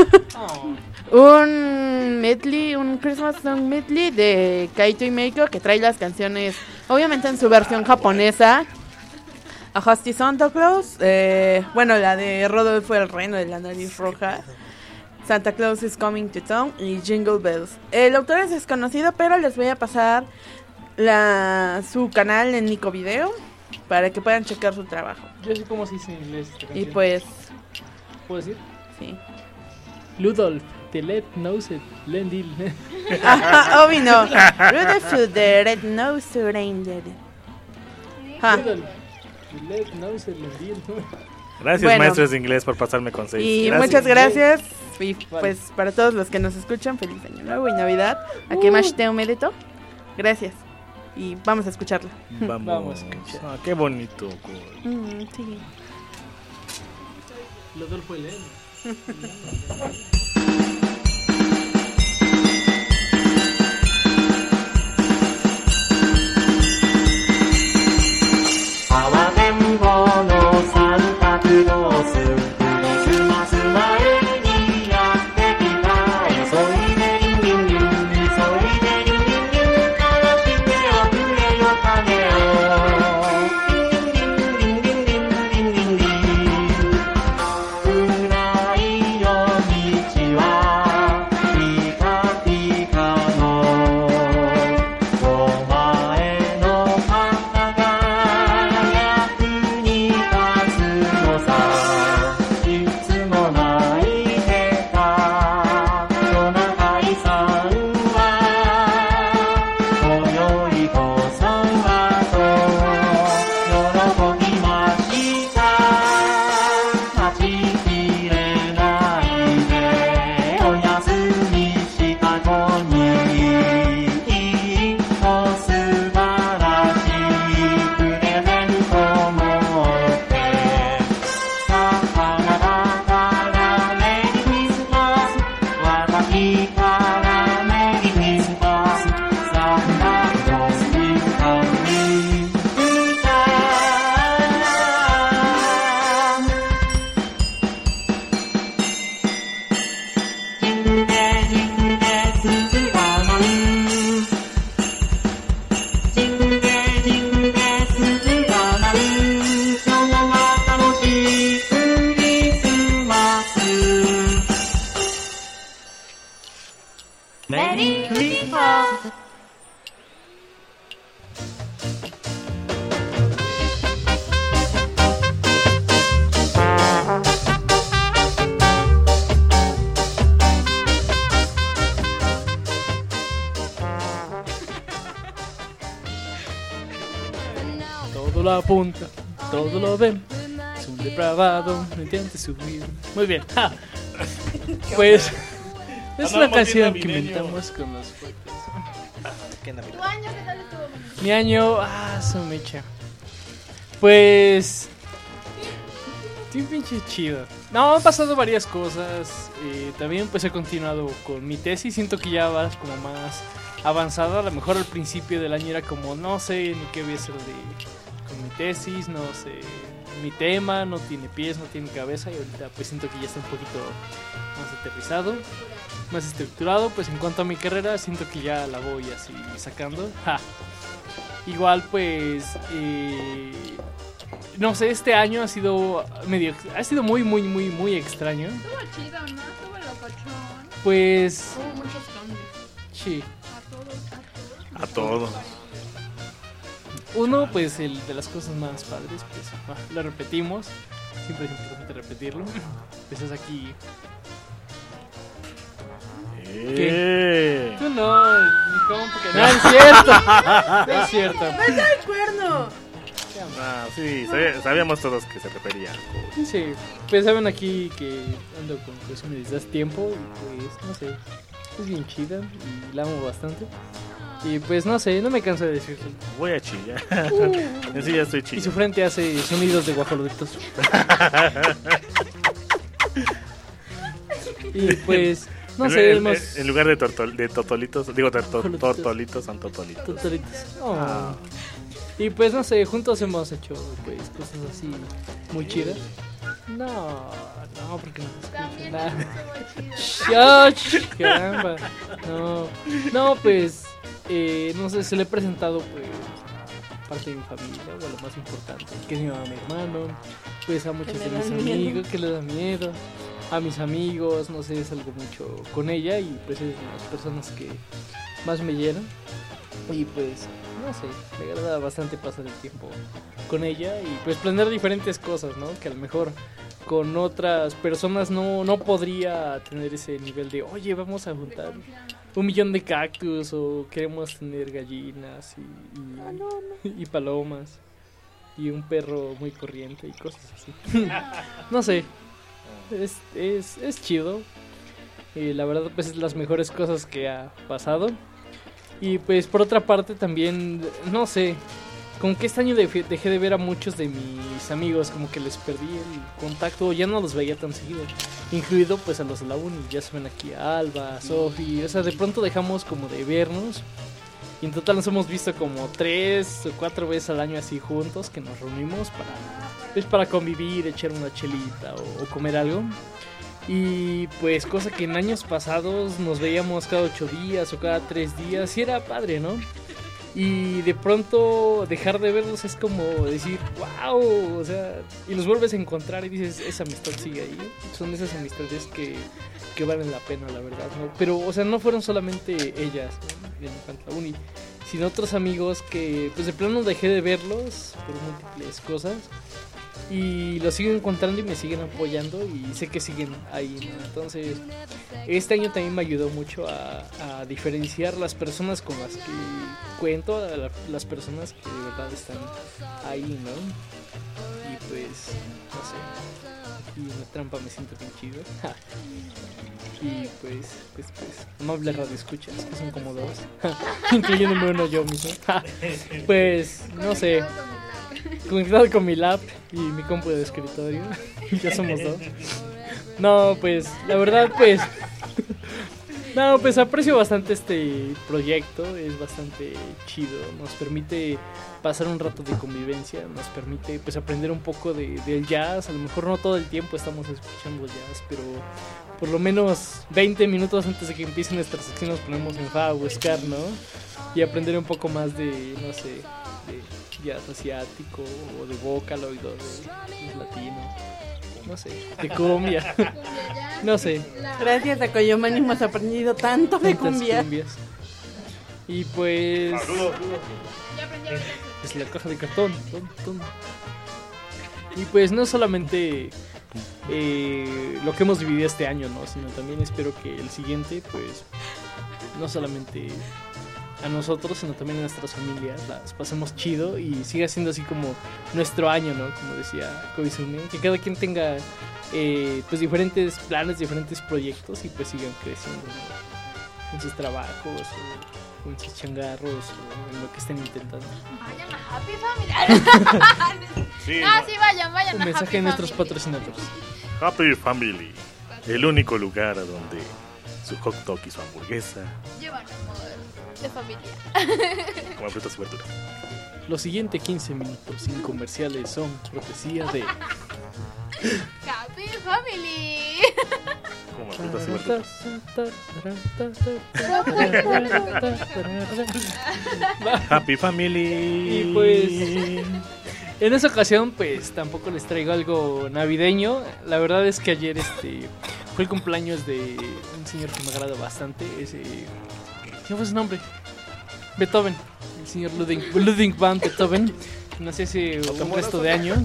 Oh. un medley, un Christmas song medley de Kaito y Meiko que trae las canciones, obviamente en su versión japonesa. A Husty Santa Claus, eh, bueno, la de Rodolfo el Reno de la nariz roja, Santa Claus is Coming to Town y Jingle Bells. El autor es desconocido, pero les voy a pasar la su canal en Nico Video para que puedan checar su trabajo. Yo sé cómo se dice en inglés esta Y canción. pues, ¿Puedo decir? sí. Ludolf, the let knows it, Lendil. Ajá, obvio no. Rudolph the Red Nose Reindeer. Ah, Ludolf, the let knows it, Lendil. Gracias, Bueno. maestros de inglés, por pasarme con seis. y Gracias. muchas gracias. Y Vale. pues para todos los que nos escuchan, feliz año nuevo y Navidad. A que más te medeto. Gracias. Y vamos a escucharla. Vamos. Vamos a escuchar. Ah, qué bonito. cool. Mm, sí. Ludolfo el Lendil. 「暗い夜道 Todo lo apunta, todo lo ven. Es un depravado, no intente subir. Muy bien. Ja. Pues es una Andamos canción bien que navideño. inventamos con los fuertes. Qué Navidad. ¿Tu año qué tal estuvo, Moni? Mi año, ah, su mecha. Pues. Estoy pinche chido. No, han pasado varias cosas. Eh, también pues he continuado con mi tesis. Siento que ya vas como más avanzada. A lo mejor al principio del año era como, no sé ni qué voy a hacer de, con mi tesis, no sé. Mi tema no tiene pies, no tiene cabeza. Y ahorita pues siento que ya está un poquito más aterrizado, más estructurado. Pues en cuanto a mi carrera, siento que ya la voy así sacando. Ja. Igual pues eh, no sé, este año ha sido medio, ha sido muy muy muy muy extraño. Estuvo chido, ¿no? Estuvo locochón. Pues Hubo muchos cambios. sí. A todos, a todos. A todo. Uno pues el de las cosas más padres, pues ah, lo repetimos. Siempre es importante repetirlo. Pues es aquí. Eh. Tú no, ni compa, que no es cierto. No es cierto. ¡El cuerno! Ah, sí, sabía- sabíamos todos que se refería. Sí, pues saben aquí que ando con cuestiones desde hace tiempo y pues no sé, es bien chida y la amo bastante. Y pues no sé, no me canso de decirlo. Voy a chillar. En sí ya estoy Y su chillando. frente hace sonidos de guajolotitos. Y pues, no En- sé, en, hemos... en lugar de, tortol- de totolitos, digo de to- Tortolitos. tortolitos, son totolitos. Totolitos. Oh. Ah. Y pues no sé, juntos hemos hecho pues cosas así muy chidas. No, no, porque no se escucha También nada. estuvo chido. ¡Shh! Caramba. No, no, pues, eh, no sé, se le he presentado, pues, parte de mi familia, o lo más importante, que es mi mamá, mi hermano, pues a muchos Que de le mis da miedo. amigos, que les da miedo, a mis amigos, no sé, salgo mucho con ella y pues es de las personas que más me llenan. Y pues, no sé, me agrada bastante pasar el tiempo con ella y pues planear diferentes cosas, ¿no? Que a lo mejor con otras personas no, no podría tener ese nivel de, oye, vamos a juntar un millón de cactus o queremos tener gallinas y, y, y palomas y un perro muy corriente y cosas así. No sé, es, es, es chido. Y la verdad pues es las mejores cosas que ha pasado. Y pues por otra parte también, no sé, como que este año dejé, dejé de ver a muchos de mis amigos, como que les perdí el contacto, o ya no los veía tan seguido, incluido pues a los de la uni, ya se ven aquí a Alba, a Sofi, o sea, de pronto dejamos como de vernos, y en total nos hemos visto como tres o cuatro veces al año así juntos, que nos reunimos para, pues para convivir, echar una chelita o, o comer algo. Y pues cosa que en años pasados nos veíamos cada ocho días o cada tres días y era padre, ¿no? Y de pronto dejar de verlos es como decir, wow, o sea, y los vuelves a encontrar y dices, esa amistad sigue ahí. Son esas amistades que, que valen la pena, la verdad, ¿no? Pero, o sea, no fueron solamente ellas, ¿no? En cuanto a la uni, sino otros amigos que pues de plano dejé de verlos por múltiples cosas. Y los sigo encontrando y me siguen apoyando y sé que siguen ahí, ¿no? Entonces, este año también me ayudó mucho a, a diferenciar las personas con las que cuento, a la- las personas que de verdad están ahí, ¿no? Y pues, no sé, aquí en la trampa me siento bien chido. Y pues, pues, pues, amable radio escuchas, que son como dos, incluyéndome uno yo mismo. Pues, no sé. Conectado con mi lap y mi compu de escritorio. Ya somos dos. No, pues, la verdad, pues. No, pues aprecio bastante este proyecto. Es bastante chido. Nos permite pasar un rato de convivencia. Nos permite, pues, aprender un poco de, del jazz. A lo mejor no todo el tiempo estamos escuchando jazz, pero por lo menos veinte minutos antes de que empiece nuestra sección nos ponemos en fa a buscar, ¿no? Y aprender un poco más de, no sé, de jazz asiático o de vocaloid o de, de latino, no sé, de cumbia, no sé, Gracias a Coyoman hemos aprendido tanto de tantas cumbia. cumbias. Y pues... Saludos. Ya aprendí a ver. Es la caja de cartón. Ton, ton. Y pues no solamente eh, lo que hemos vivido este año, ¿no? Sino también espero que el siguiente, pues, no solamente a nosotros, sino también a nuestras familias las pasemos chido y siga siendo así como nuestro año, ¿no? Como decía Koizumi, que cada quien tenga eh, pues diferentes planes, diferentes proyectos y pues sigan creciendo, ¿no? En sus trabajos o, o en sus changarros o en lo que estén intentando. Vayan a Happy Family. Sí, Ah, ¿no? sí, vayan, vayan Un a mensaje Happy a nuestros Family. patrocinadores. Happy Family, el único lugar a donde su hot dog y su hamburguesa, Llevan amor de familia. como frutas y verduras. Los siguientes quince minutos sin comerciales son cortesía de Happy Family. Como frutas y verduras. Happy Family. Y pues en esa ocasión pues tampoco les traigo algo navideño. La verdad es que ayer este fue el cumpleaños de un señor que me agrada bastante. Ese, ¿qué fue su nombre? Beethoven. El señor Ludwig, Ludwig van Beethoven, que nació hace un resto de año.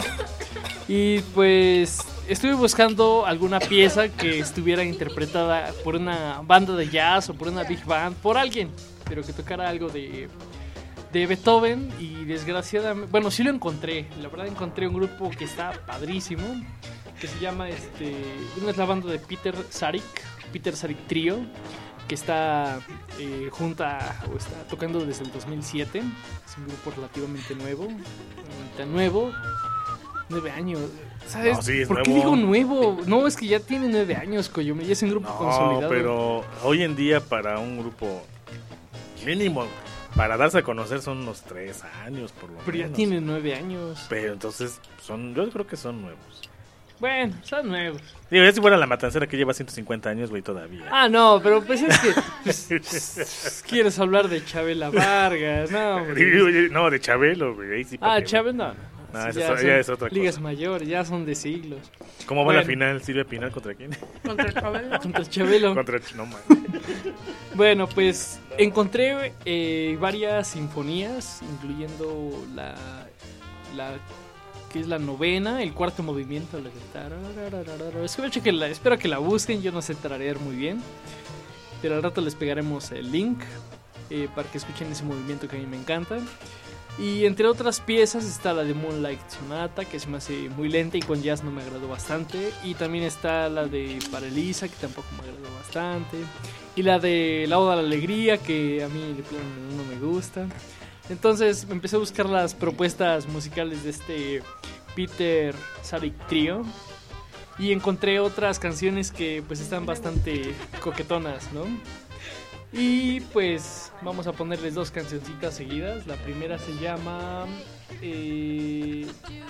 Y pues estuve buscando alguna pieza que estuviera interpretada por una banda de jazz o por una big band, por alguien, pero que tocara algo de, de Beethoven. Y desgraciadamente, bueno, sí lo encontré. La verdad encontré un grupo que está padrísimo, que se llama, este, una es la banda de Peter Sarik, Peter Sarik Trio, que está eh, junta o está tocando desde el dos mil siete. Es un grupo relativamente nuevo, tan nuevo, nueve años. ¿Sabes? No, sí, es ¿Por qué nuevo. digo nuevo? No, es que ya tiene nueve años, Koyomi, ya es un grupo No, consolidado. pero hoy en día para un grupo mínimo, para darse a conocer son unos tres años por lo Pero ya menos. tiene nueve años. Pero entonces, son, yo creo que son nuevos. Bueno, son nuevos. Digo, ya si fuera la matancera que lleva ciento cincuenta años, güey, todavía. Ah, no, pero pues es que pues, quieres hablar de Chabela Vargas, no, hombre. No, de Chabelo, güey. ahí sí, Ah, porque- Chabela, no. No, Sí, esa ya es- son ya es otra cosa. ligas mayores, ya son de siglos. ¿Cómo va la Bueno. final? ¿Silvia Pinal contra quién? Contra el Chabelo. Contra Chabelo. Contra Ch- no, man. Bueno, pues encontré eh, varias sinfonías, incluyendo la, la que es la novena, el cuarto movimiento, la de... Espero que la, espero que la busquen, yo no sé tararear muy bien, pero al rato les pegaremos el link eh, para que escuchen ese movimiento que a mí me encanta. Y entre otras piezas está la de Moonlight Sonata, que se me hace muy lenta y con jazz no me agradó bastante. Y también está la de Paralisa, que tampoco me agradó bastante. Y la de La Oda a la Alegría, que a mí de plano no me gusta. Entonces empecé a buscar las propuestas musicales de este Peter Sarik Trio. Y encontré otras canciones que pues están bastante coquetonas, ¿no? Y pues vamos a ponerles dos cancioncitas seguidas. La primera se llama eh,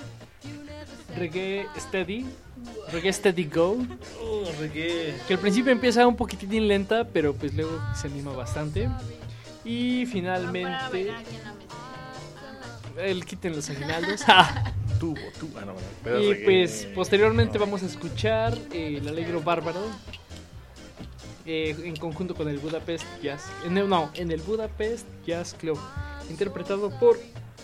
Reggae Steady, Reggae Steady Go, que al principio empieza un poquitín lenta, pero pues luego se anima bastante. Y Para finalmente bailar aquí en la mesa. el quiten los aguinaldos. Tubo, tubo. Ah, no, no, pero Y reggae. pues posteriormente No. vamos a escuchar eh, El Alegro Bárbaro eh, en conjunto con el Budapest Jazz, en el, no, en el Budapest Jazz Club, interpretado por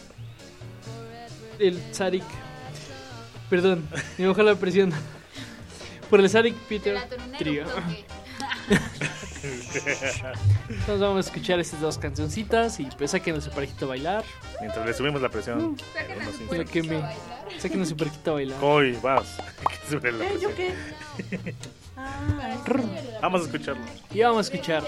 el Sarik, perdón, me bajó la presión, por el Sarik De Peter la tornera, Trio. creo que. Entonces vamos a escuchar estas dos cancioncitas y pues saquen a su parejito a bailar, Mientras le subimos la presión. Saquen a unos su instantes. lo que me, bailar. saquen a su parejito a bailar. Hoy, vas. Que sube la ¿Eh? ¿Yo presión. qué? Ah, es- Vamos a escucharlo. Y vamos a escuchar.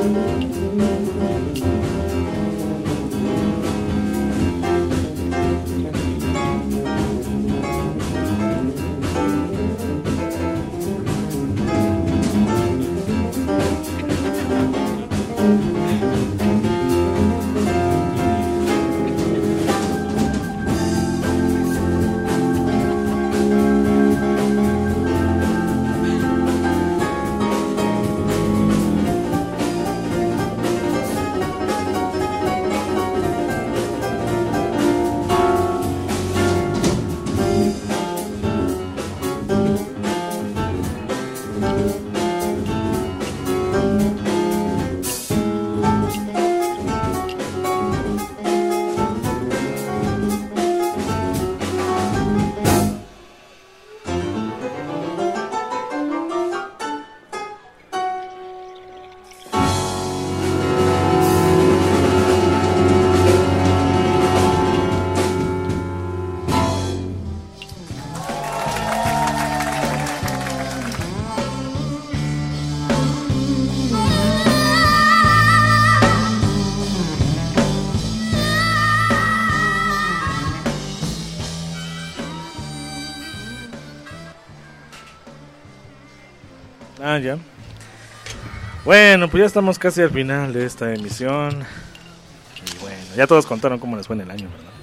Ah, ya. Bueno, pues ya estamos casi al final de esta emisión. Y bueno, ya todos contaron cómo les fue en el año, ¿verdad?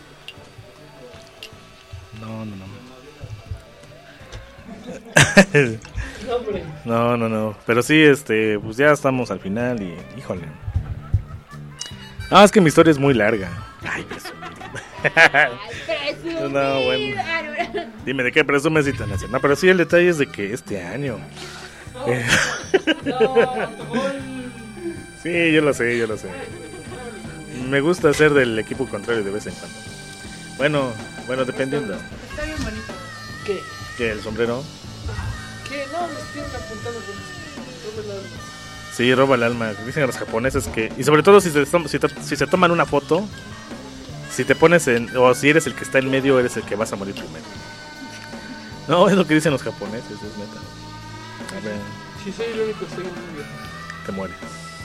No, no, no. No, no, no. Pero sí, este, pues ya estamos al final y, híjole. No, es que mi historia es muy larga. Ay, presumir. No, bueno. Dime, ¿de qué presumes, Itanacio? No, pero sí, el detalle es de que este año... Eh... Sí, yo lo sé, yo lo sé. Me gusta ser del equipo contrario de vez en cuando. Bueno, bueno, dependiendo. Está bien bonito. ¿Qué? ¿Qué, el sombrero? ¿Qué? No, me estoy apuntando con roba el alma. Sí, roba el alma. Dicen los japoneses que... Y sobre todo si se, si, te, si se toman una foto, si te pones en... O si eres el que está en medio, eres el que vas a morir primero. No, es lo que dicen los japoneses, es neta. A ver, Si soy el único, soy el único. te mueres.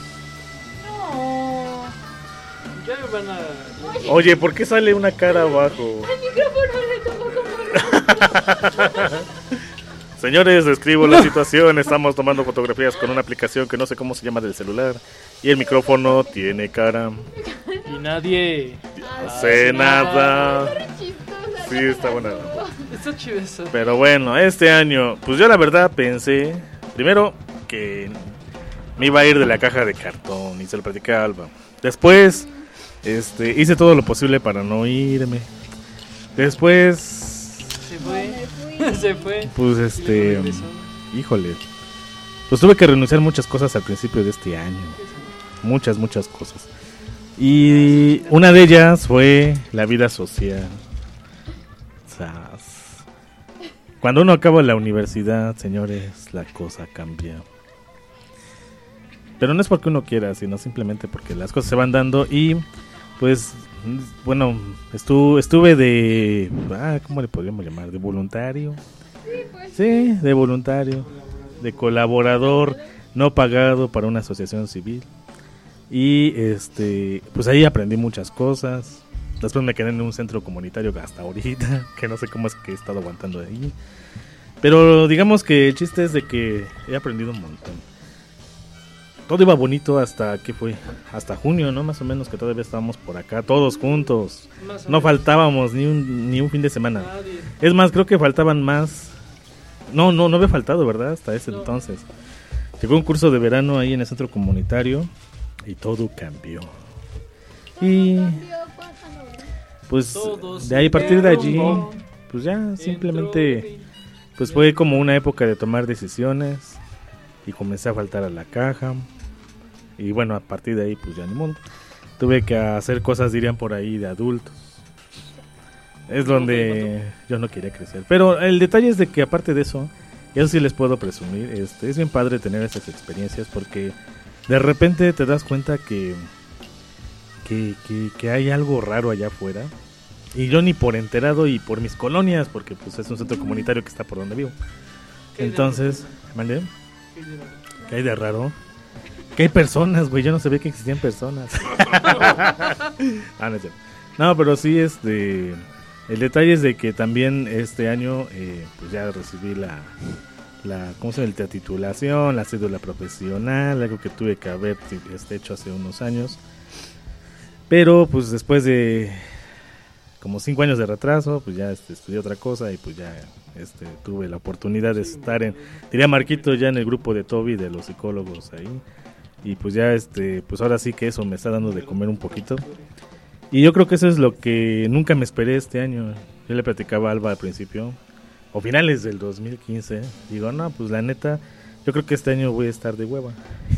No. Ya me van a... Oye, ¿por qué sale una cara abajo? El micrófono le tocó como... Señores, describo la situación. Estamos tomando fotografías con una aplicación que no sé cómo se llama del celular. Y el micrófono tiene cara. Y nadie... Hace nada. Sí, está buena. Está chido eso. Pero bueno, este año, pues yo la verdad pensé, primero, que me iba a ir de la caja de cartón y se lo platicé a Alba. Después, este, hice todo lo posible para no irme. Después, Se fue. Se fue. pues Y este, luego regresó. híjole, pues tuve que renunciar a muchas cosas al principio de este año. Muchas, muchas cosas. Y una de ellas fue la vida social. Sas. Cuando uno acaba la universidad, señores, la cosa cambia. Pero no es porque uno quiera, sino simplemente porque las cosas se van dando. Y pues, bueno, estu estuve de... Ah, ¿cómo le podríamos llamar? ¿De voluntario? Sí, de voluntario. De colaborador no pagado para una asociación civil. Y este, pues ahí aprendí muchas cosas. Después me quedé en un centro comunitario hasta ahorita, que no sé cómo es que he estado aguantando de ahí. Pero digamos que el chiste es de que he aprendido un montón. Todo iba bonito hasta, ¿qué fue? Hasta junio, ¿no? Más o menos, que todavía estábamos por acá, todos juntos. Más o No menos. faltábamos ni un, ni un fin de semana. Nadie. Es más, creo que faltaban más. No, no, no había faltado, ¿verdad? Hasta ese No. entonces. Llegó un curso de verano ahí en el centro comunitario y todo cambió. Y pues Todos de ahí a partir de allí, derrumbó. pues ya Dentro simplemente de- pues fue como una época de tomar decisiones y comencé a faltar a la caja. Y bueno, a partir de ahí pues ya ni modo. Tuve que hacer cosas, dirían por ahí, de adultos. Es donde yo no quería crecer. Pero el detalle es de que aparte de eso, y eso sí les puedo presumir, este, es bien padre tener esas experiencias porque de repente te das cuenta que, que, que, que hay algo raro allá afuera. Y yo ni por enterado y por mis colonias, porque pues es un centro comunitario que está por donde vivo. ¿Qué hay de Entonces, ¿mande? ¿Qué hay de raro? ¿Qué hay de raro? Que hay personas, güey, yo no sabía que existían personas. ah, no, es cierto. No, pero sí, este, el detalle es de que también este año, eh, pues ya recibí la, la, ¿cómo se llama? La titulación, la cédula profesional, algo que tuve que haber este, hecho hace unos años. Pero, pues después de como cinco años de retraso, pues ya este, estudié otra cosa y pues ya este, tuve la oportunidad de estar en, diría Marquito, ya en el grupo de Toby, de los psicólogos ahí. Y pues ya, este, pues ahora sí que eso me está dando de comer un poquito. Y yo creo que eso es lo que nunca me esperé este año. Yo le platicaba a Alba al principio, o finales del dos mil quince. Digo, no, pues la neta, yo creo que este año voy a estar de hueva.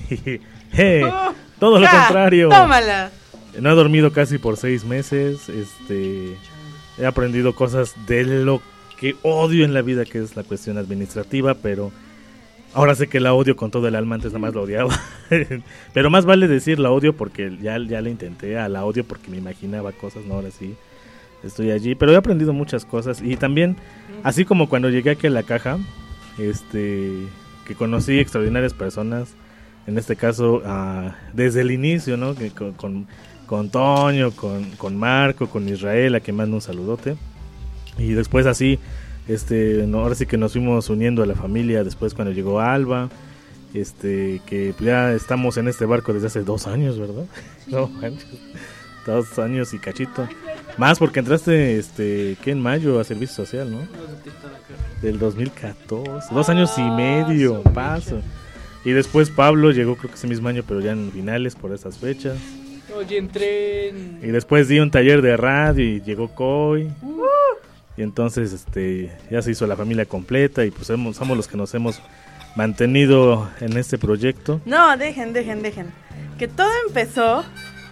hey, Oh, todo lo ya, contrario. Tómala. No he dormido casi por seis meses. Este, he aprendido cosas de lo que odio en la vida, que es la cuestión administrativa, pero ahora sé que la odio con todo el alma, antes nada más la odiaba. Pero más vale decir la odio porque ya, ya la intenté, a la odio porque me imaginaba cosas, no, ahora sí estoy allí. Pero he aprendido muchas cosas y también, así como cuando llegué aquí a la caja, este, que conocí extraordinarias personas, en este caso, uh, desde el inicio, ¿no? Que con, con, con Toño, con, con Marco, con Israel, a quien mando un saludote. Y después así... Este, no, ahora sí que nos fuimos uniendo a la familia después cuando llegó Alba, este, que ya estamos en este barco desde hace dos años, ¿verdad? No manches, dos años y cachito, más porque entraste, este, ¿qué? En mayo a servicio social, ¿no? Del dos mil catorce, dos años y medio, paso. Y después Pablo llegó creo que ese mismo año, pero ya en finales por esas fechas. Oye, entré en... Y después di un taller de radio y llegó Coy. Y entonces este ya se hizo la familia completa y pues hemos, somos los que nos hemos mantenido en este proyecto. No, dejen, dejen, dejen. Que todo empezó...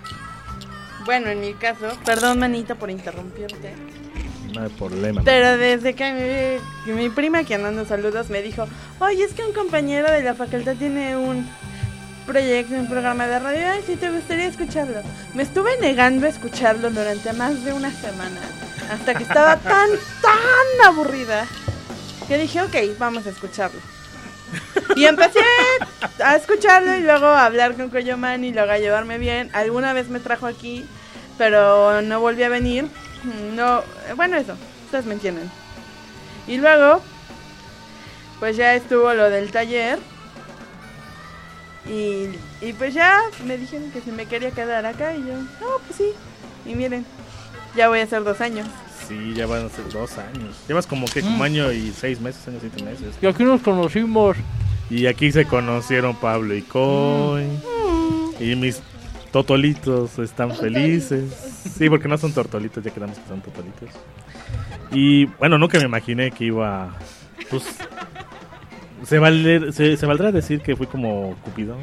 Bueno, en mi caso... Perdón, manito, por interrumpirte. No hay problema. Pero desde que mi, que mi prima, que andando saludos, me dijo... Oye, es que un compañero de la facultad tiene un proyecto, un programa de radio. Ay, si te gustaría escucharlo. Me estuve negando a escucharlo durante más de una semana. Hasta que estaba tan, tan aburrida que dije, ok, vamos a escucharlo. Y empecé a escucharlo y luego a hablar con Coyoman y luego a llevarme bien. Alguna vez me trajo aquí, pero no volví a venir. No, bueno, eso, ustedes me entienden. Y luego, pues ya estuvo lo del taller. Y, y pues ya me dijeron que si me quería quedar acá y yo, no, pues sí. Y miren, ya voy a hacer dos años. Sí, ya van a ser dos años. Llevas como que como año y seis meses, años y siete meses. Y aquí nos conocimos. Y aquí se conocieron Pablo y Coy. Mm. Y mis totolitos están felices. Sí, porque no son tortolitos, ya quedamos que son totolitos. Y bueno, nunca me imaginé que iba... Pues, ¿se, valer, se, ¿Se valdrá decir que fui como Cupido?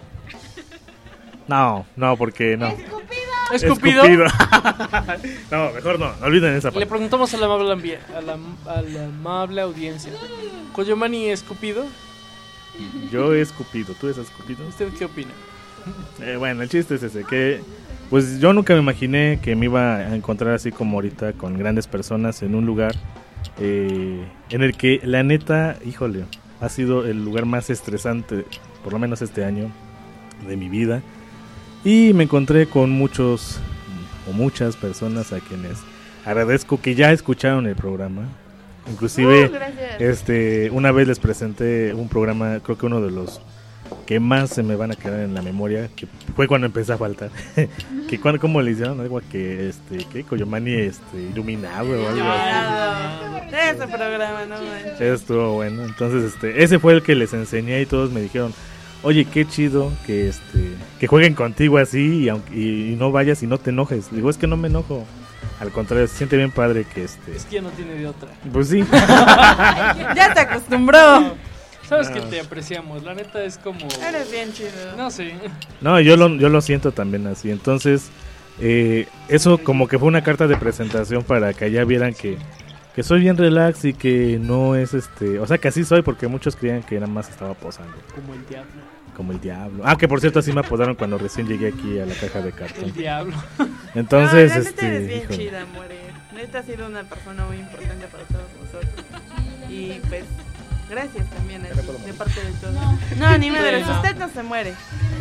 No, no, porque no. ¿Escupido? Escupido. No, mejor no, no olviden esa parte. Le preguntamos a la amable, ambi- a la, a la amable audiencia. ¿Coyomani es Cupido? Yo he escupido, ¿tú has escupido? ¿Usted qué opina? Eh, bueno, el chiste es ese, que pues yo nunca me imaginé que me iba a encontrar así como ahorita con grandes personas en un lugar eh, en el que la neta, híjole, ha sido el lugar más estresante, por lo menos este año, de mi vida. Y me encontré con muchos o muchas personas a quienes agradezco que ya escucharon el programa. Inclusive, uh, este, una vez les presenté un programa, creo que uno de los que más se me van a quedar en la memoria, que fue cuando empecé a faltar. Que cuando, ¿cómo le hicieron? Algo que, este, que Coyomani, este, iluminado o algo así. Ese programa, no manches. Estuvo bueno. Entonces, este, ese fue el que les enseñé y todos me dijeron, oye, qué chido que este que jueguen contigo así y, aunque, y, y no vayas y no te enojes. Digo, es que no me enojo. Al contrario, se siente bien padre que este... Es que ya no tiene de otra. Pues sí. Ya te acostumbró. No, sabes no. que te apreciamos. La neta es como... Eres bien chido. No sé. No, yo lo, yo lo siento también así. Entonces, eh, eso como que fue una carta de presentación para que allá vieran que, que soy bien relax y que no es este... O sea, que así soy porque muchos creían que nada más estaba posando. Como el diablo. Como el diablo. Ah, que por cierto así me apodaron cuando recién llegué aquí a la caja de cartón. El diablo. Entonces, no, la neta este... eres bien híjole. chida, more. Neta has sido una persona muy importante para todos nosotros. Y pues, Gracias también, así, puedo morir. de parte de todos. No, no ni madre, Sí, no. usted no se muere.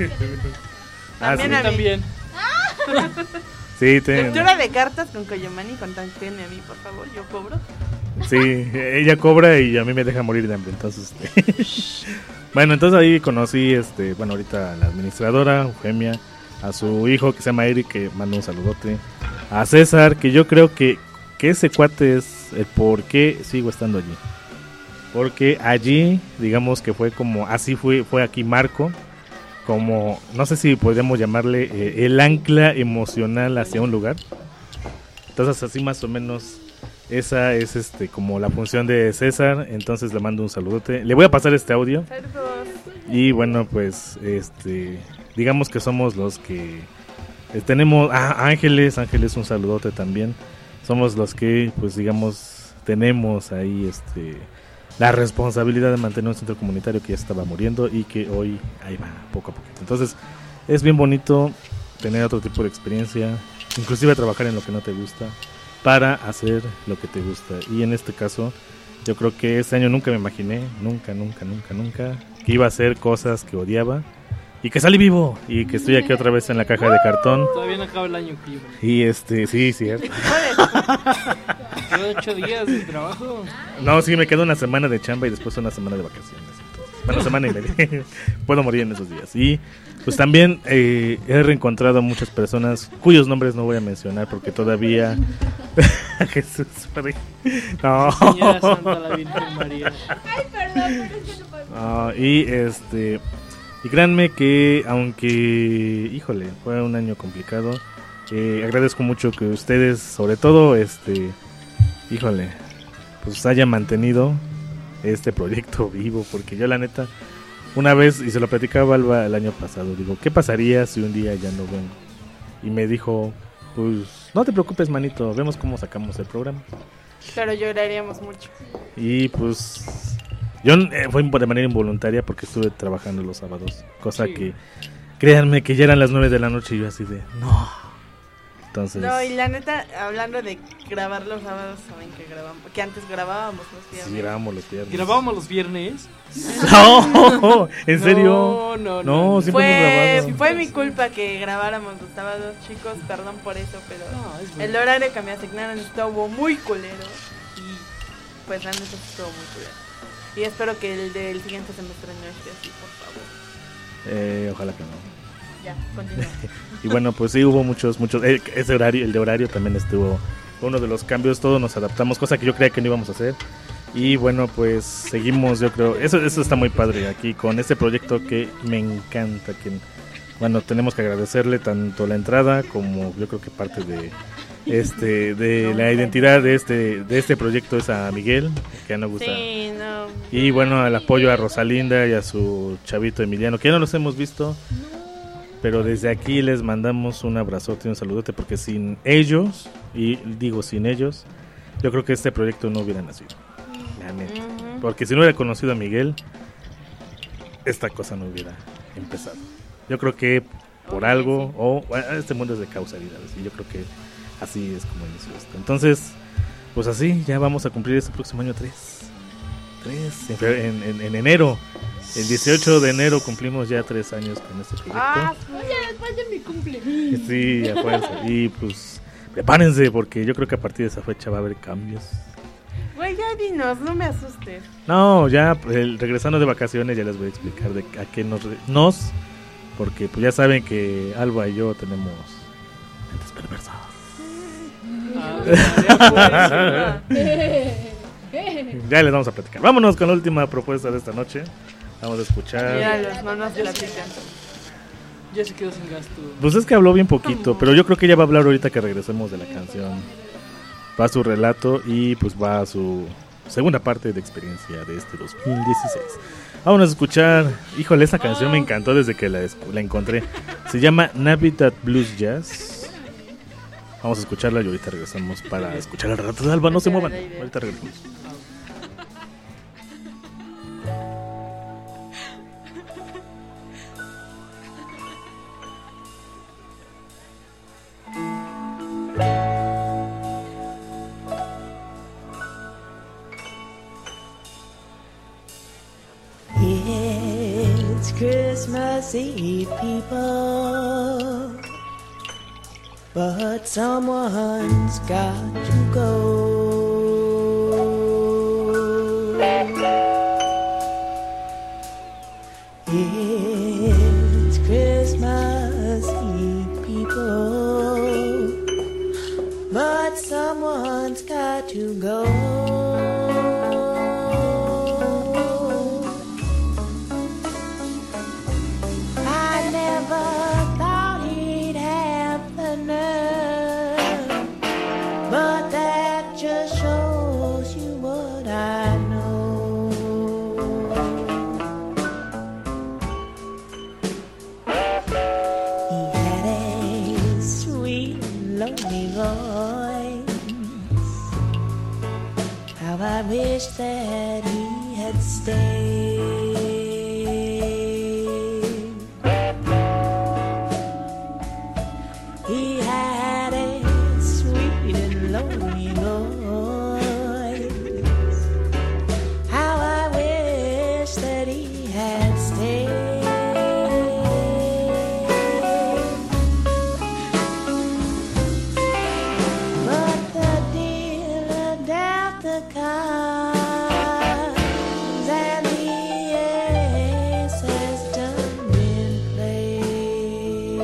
Ah, También sí. a mí. También. Sí, te- Lectura de cartas con Coyomani, contáctenme a mí, por favor, yo cobro. sí, ella cobra y a mí me deja morir de hambre, entonces. Este. Bueno, entonces ahí conocí, este, bueno, ahorita a la administradora, Eufemia, a su hijo que se llama Eric, que manda un saludote, a César, que yo creo que, que ese cuate es el por qué sigo estando allí. Porque allí, digamos que fue como, así fue, fue aquí Marco, como, no sé si podríamos llamarle eh, el ancla emocional hacia un lugar. Entonces así más o menos esa es este como la función de César. Entonces le mando un saludote. Le voy a pasar este audio. Saludos. Y bueno, pues este digamos que somos los que eh, tenemos ah, Ángeles, Ángeles un saludote también. Somos los que pues digamos tenemos ahí este la responsabilidad de mantener un centro comunitario que ya estaba muriendo y que hoy ahí va poco a poquito. Entonces es bien bonito tener otro tipo de experiencia, inclusive trabajar en lo que no te gusta para hacer lo que te gusta. Y en este caso yo creo que este año nunca me imaginé, nunca, nunca, nunca, nunca que iba a hacer cosas que odiaba y que salí vivo y que estoy aquí otra vez en la caja de cartón. Todavía no acaba el año, primo. Y este, sí, cierto. Quedan ocho días de trabajo. No, sí, me queda una semana de chamba y después una semana de vacaciones. Entonces, bueno, semana y media. Puedo morir en esos días. Y pues también eh, he reencontrado a muchas personas cuyos nombres no voy a mencionar porque todavía... Jesús, padre. No. Señora Santa la Virgen María. Ay, perdón, pero es que no puedo. Ah, y este... Y créanme que aunque, híjole, fue un año complicado, eh, agradezco mucho que ustedes, sobre todo, este, híjole, pues hayan mantenido este proyecto vivo, porque yo la neta, una vez, y se lo platicaba a Alba el año pasado, digo, ¿qué pasaría si un día ya no vengo? Y me dijo, pues, no te preocupes, manito, vemos cómo sacamos el programa. Claro, lloraríamos mucho. Y pues... Yo eh, fue de manera involuntaria porque estuve trabajando los sábados, cosa Sí. que, créanme que ya eran las nueve de la noche y yo así de, no. Entonces, No, y la neta, hablando de grabar los sábados, saben que grabamos, que antes grabábamos los sí, viernes. grabamos los viernes. ¿Grabábamos los viernes? No, ¿en serio? No, no, No, no. siempre hemos Fue, grabado. fue mi culpa que grabáramos los sábados, chicos, perdón por eso, pero No, es el bueno. horario que me asignaron estuvo muy culero y pues la neta sí estuvo muy culero. Y espero que el del siguiente semestre no esté así, por favor. Eh, ojalá que no. Ya, continúa. Y bueno, pues sí, hubo muchos, muchos, eh, ese horario, el de horario también estuvo uno de los cambios, todos nos adaptamos, cosa que yo creía que no íbamos a hacer. Y bueno, pues seguimos, yo creo, eso, eso está muy padre aquí con este proyecto que me encanta, que bueno, tenemos que agradecerle tanto la entrada como yo creo que parte de este de la identidad de este de este proyecto es a Miguel, que nos gusta. Sí, no. Y bueno, el apoyo a Rosalinda y a su chavito Emiliano, que ya no los hemos visto, pero desde aquí les mandamos un abrazote y un saludote, porque sin ellos, y digo sin ellos, yo creo que este proyecto no hubiera nacido. La neta. Ujú. Porque si no hubiera conocido a Miguel, esta cosa no hubiera empezado. Yo creo que por algo, o bueno, este mundo es de causalidades, y yo creo que así es como inició esto. Entonces, pues así, ya vamos a cumplir este próximo año tres. Tres, en, fe- en, en- en enero. El dieciocho de enero cumplimos ya tres años con este proyecto. Ah, Después de mi cumple. Sí, a fuerza. Y pues, prepárense, porque yo creo que a partir de esa fecha va a haber cambios. güey, ya dinos, no me asustes. No, ya el, regresando de vacaciones ya les voy a explicar de a qué nos, re- nos porque pues ya saben que Alba y yo tenemos mentes perversas. Ah, pues. Ya les vamos a platicar. Vámonos con la última propuesta de esta noche. Vamos a escuchar. Míralos, no nos platican. Ya se quedó sin gasto. Pues es que habló bien poquito, pero yo creo que ella va a hablar ahorita que regresemos de la canción. Va a su relato y pues va a su segunda parte de experiencia de este dos mil dieciséis. Vamos a escuchar. Híjole, esta canción me encantó desde que la, escu- la encontré. Se llama Navidad Blues Jazz. Vamos a escucharla y ahorita regresamos para escuchar el relato de Alba. No se muevan. Ahorita regresamos. see people, but someone's got to go. It's Christmas Eve, people, but someone's got to go. I never thought he'd have the nerve, but that just shows you what I know. He had a sweet, lonely voice. How I wish that he had stayed. He had a sweet and lonely voice. How I wish that he had stayed. But the dealer dealt the cards, and the ace has done been played.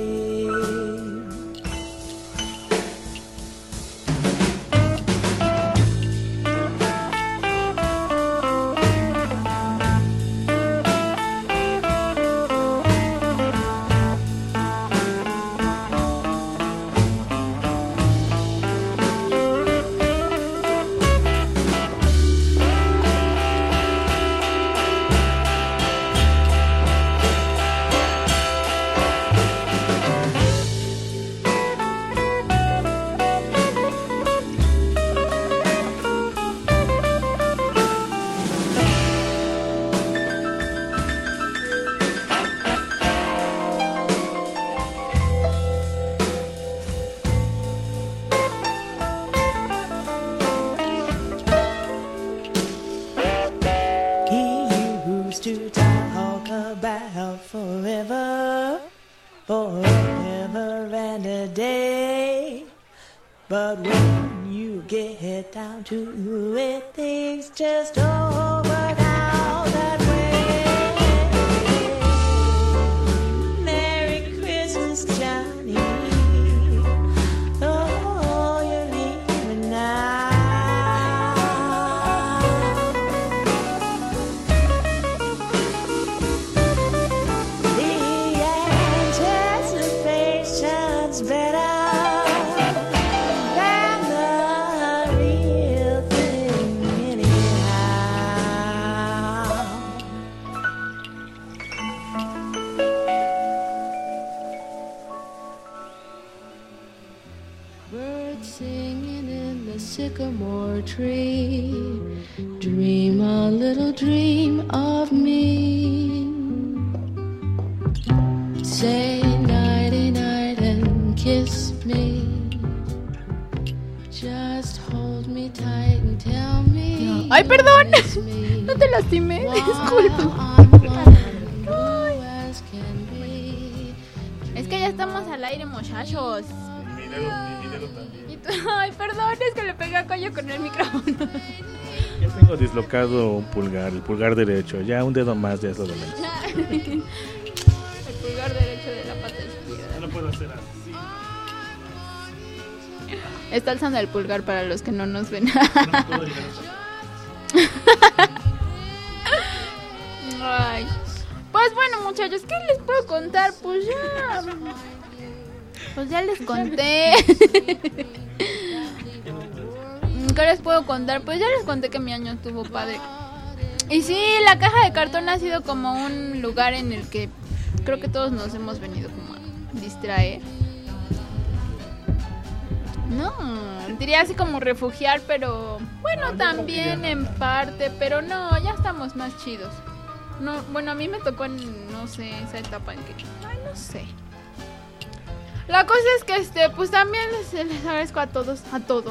He used to talk about forever, forever and a day. But when you get down to it, things just don't work out that way. Merry Christmas, Johnny. Oh, you're leaving now. The anticipation's better than the real thing anyhow. Birds singing in the sycamore tree. Dream a little dream of me. Say nighty night and kiss me. Just hold me tight and tell me. Ay, perdón. miss me. No te lastimé, While disculpa. I'm blind, blue as can be. Es que ya estamos al aire, muchachos. Y tú- Ay, perdón, es que le pegué a cuello con el micrófono. Yo tengo dislocado un pulgar, el pulgar derecho. Ya un dedo más ya es lo de menos. El pulgar derecho de la pata izquierda. No lo puedo hacer así. Está alzando el pulgar para los que no nos ven. Ay. Pues bueno, muchachos, ¿qué les puedo contar? Pues ya. Pues ya les conté. ¿Qué les puedo contar? Pues ya les conté que mi año estuvo padre. Y sí, la caja de cartón ha sido como un lugar en el que creo que todos nos hemos venido como a distraer. No, diría así como refugiar, pero bueno, también en parte, pero no, ya estamos más chidos. No, bueno, a mí me tocó en, no sé, esa etapa en que, ay, no sé. La cosa es que, este, pues también les, les agradezco a todos, a todos.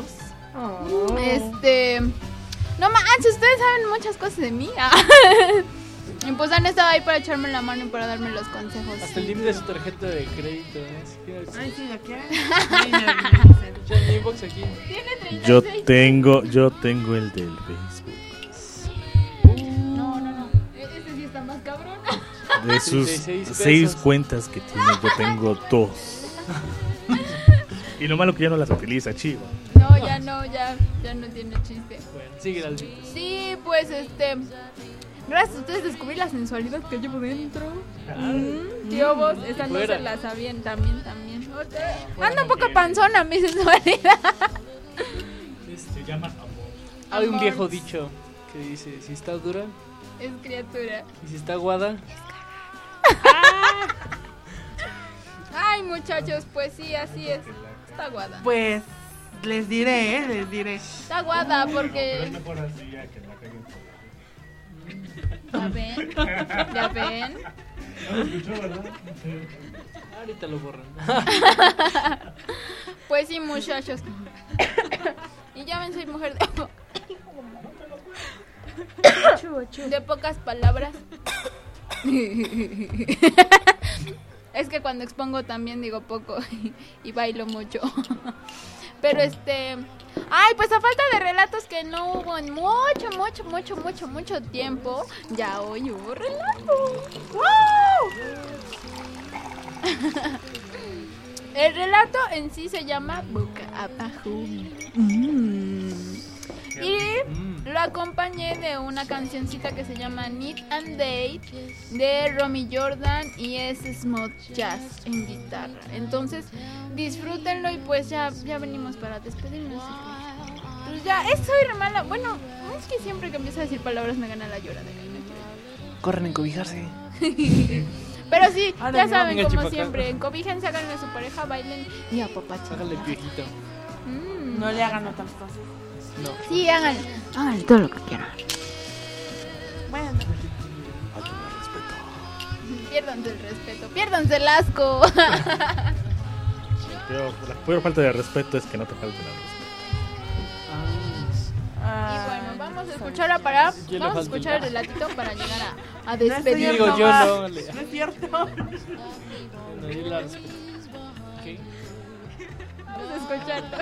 Oh. Este, no manches, ustedes saben muchas cosas de mí. Y pues han estado ahí para echarme la mano y para darme los consejos. Hasta el link de su tarjeta de crédito. ¿eh? Ay, sí, ¿lo quieres? Ya en mi inbox aquí. Tiene treinta y Yo seis. tengo, yo tengo el del Facebook. No, no, no. Este sí está más cabrón. De sus treinta y seis seis pesos. cuentas que tiene, yo tengo dos. Y lo malo que ya no las utiliza, chivo. No, ya no, ya, ya no tiene chiste. Bueno, sigue la alcita. Sí, pues este. Gracias a ustedes descubrí la sensualidad que llevo dentro. Mm, tío vos, esa no Fuera. se la sabían también, también. Anda un poco panzona mi sensualidad. Se llama amor. Hay un Amor. viejo dicho que dice, si está dura Es criatura. y si está aguada, Ay, muchachos, pues sí, así es. Está aguada. Pues les diré, ¿eh? Les diré. Está aguada porque. mejor así ya que la caguen. ¿Ya ven? ¿Ya ven? ahorita lo borran. Pues sí, muchachos. Y ya ven, soy mujer de, de pocas palabras. Es que cuando expongo también digo poco y, y bailo mucho. Pero este... Ay, pues a falta de relatos que no hubo en mucho, mucho, mucho, mucho, mucho tiempo, ya hoy hubo relato. ¡Wow! El relato en sí se llama Boca Abajo. Mm. Y lo acompañé de una cancioncita que se llama Need and Date de Romy Jordan y es smooth jazz en guitarra. Entonces disfrútenlo y pues ya, ya venimos para despedirnos. Pues ya, es soy re mala. Bueno, es que siempre que empiezo a decir palabras me gana la lloradera. Corren a encobijarse. Pero sí, Ahora ya no, saben, venga, como chupacabra. siempre, encobíjense, háganle a su pareja, bailen y apapachen. Hágale viejito. Mm. No le hagan otras cosas. No. Sí, háganle. Háganle todo lo que quieran. Bueno, Piérdanse el respeto, piérdanse el asco. Pero la peor falta de respeto es que no te falte el respeto. Y bueno, vamos a escuchar para Yo le vamos a falto escuchar el el- relatito para llegar a, a no es despedirnos. cierto, Digo, yo va. no, le- No es cierto. Bueno, yo la respeto. Ok. Vamos a escucharlo.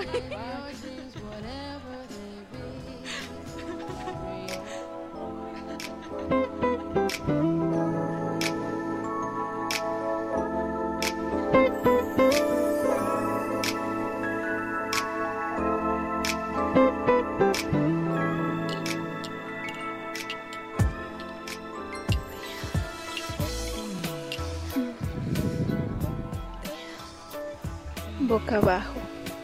Boca abajo.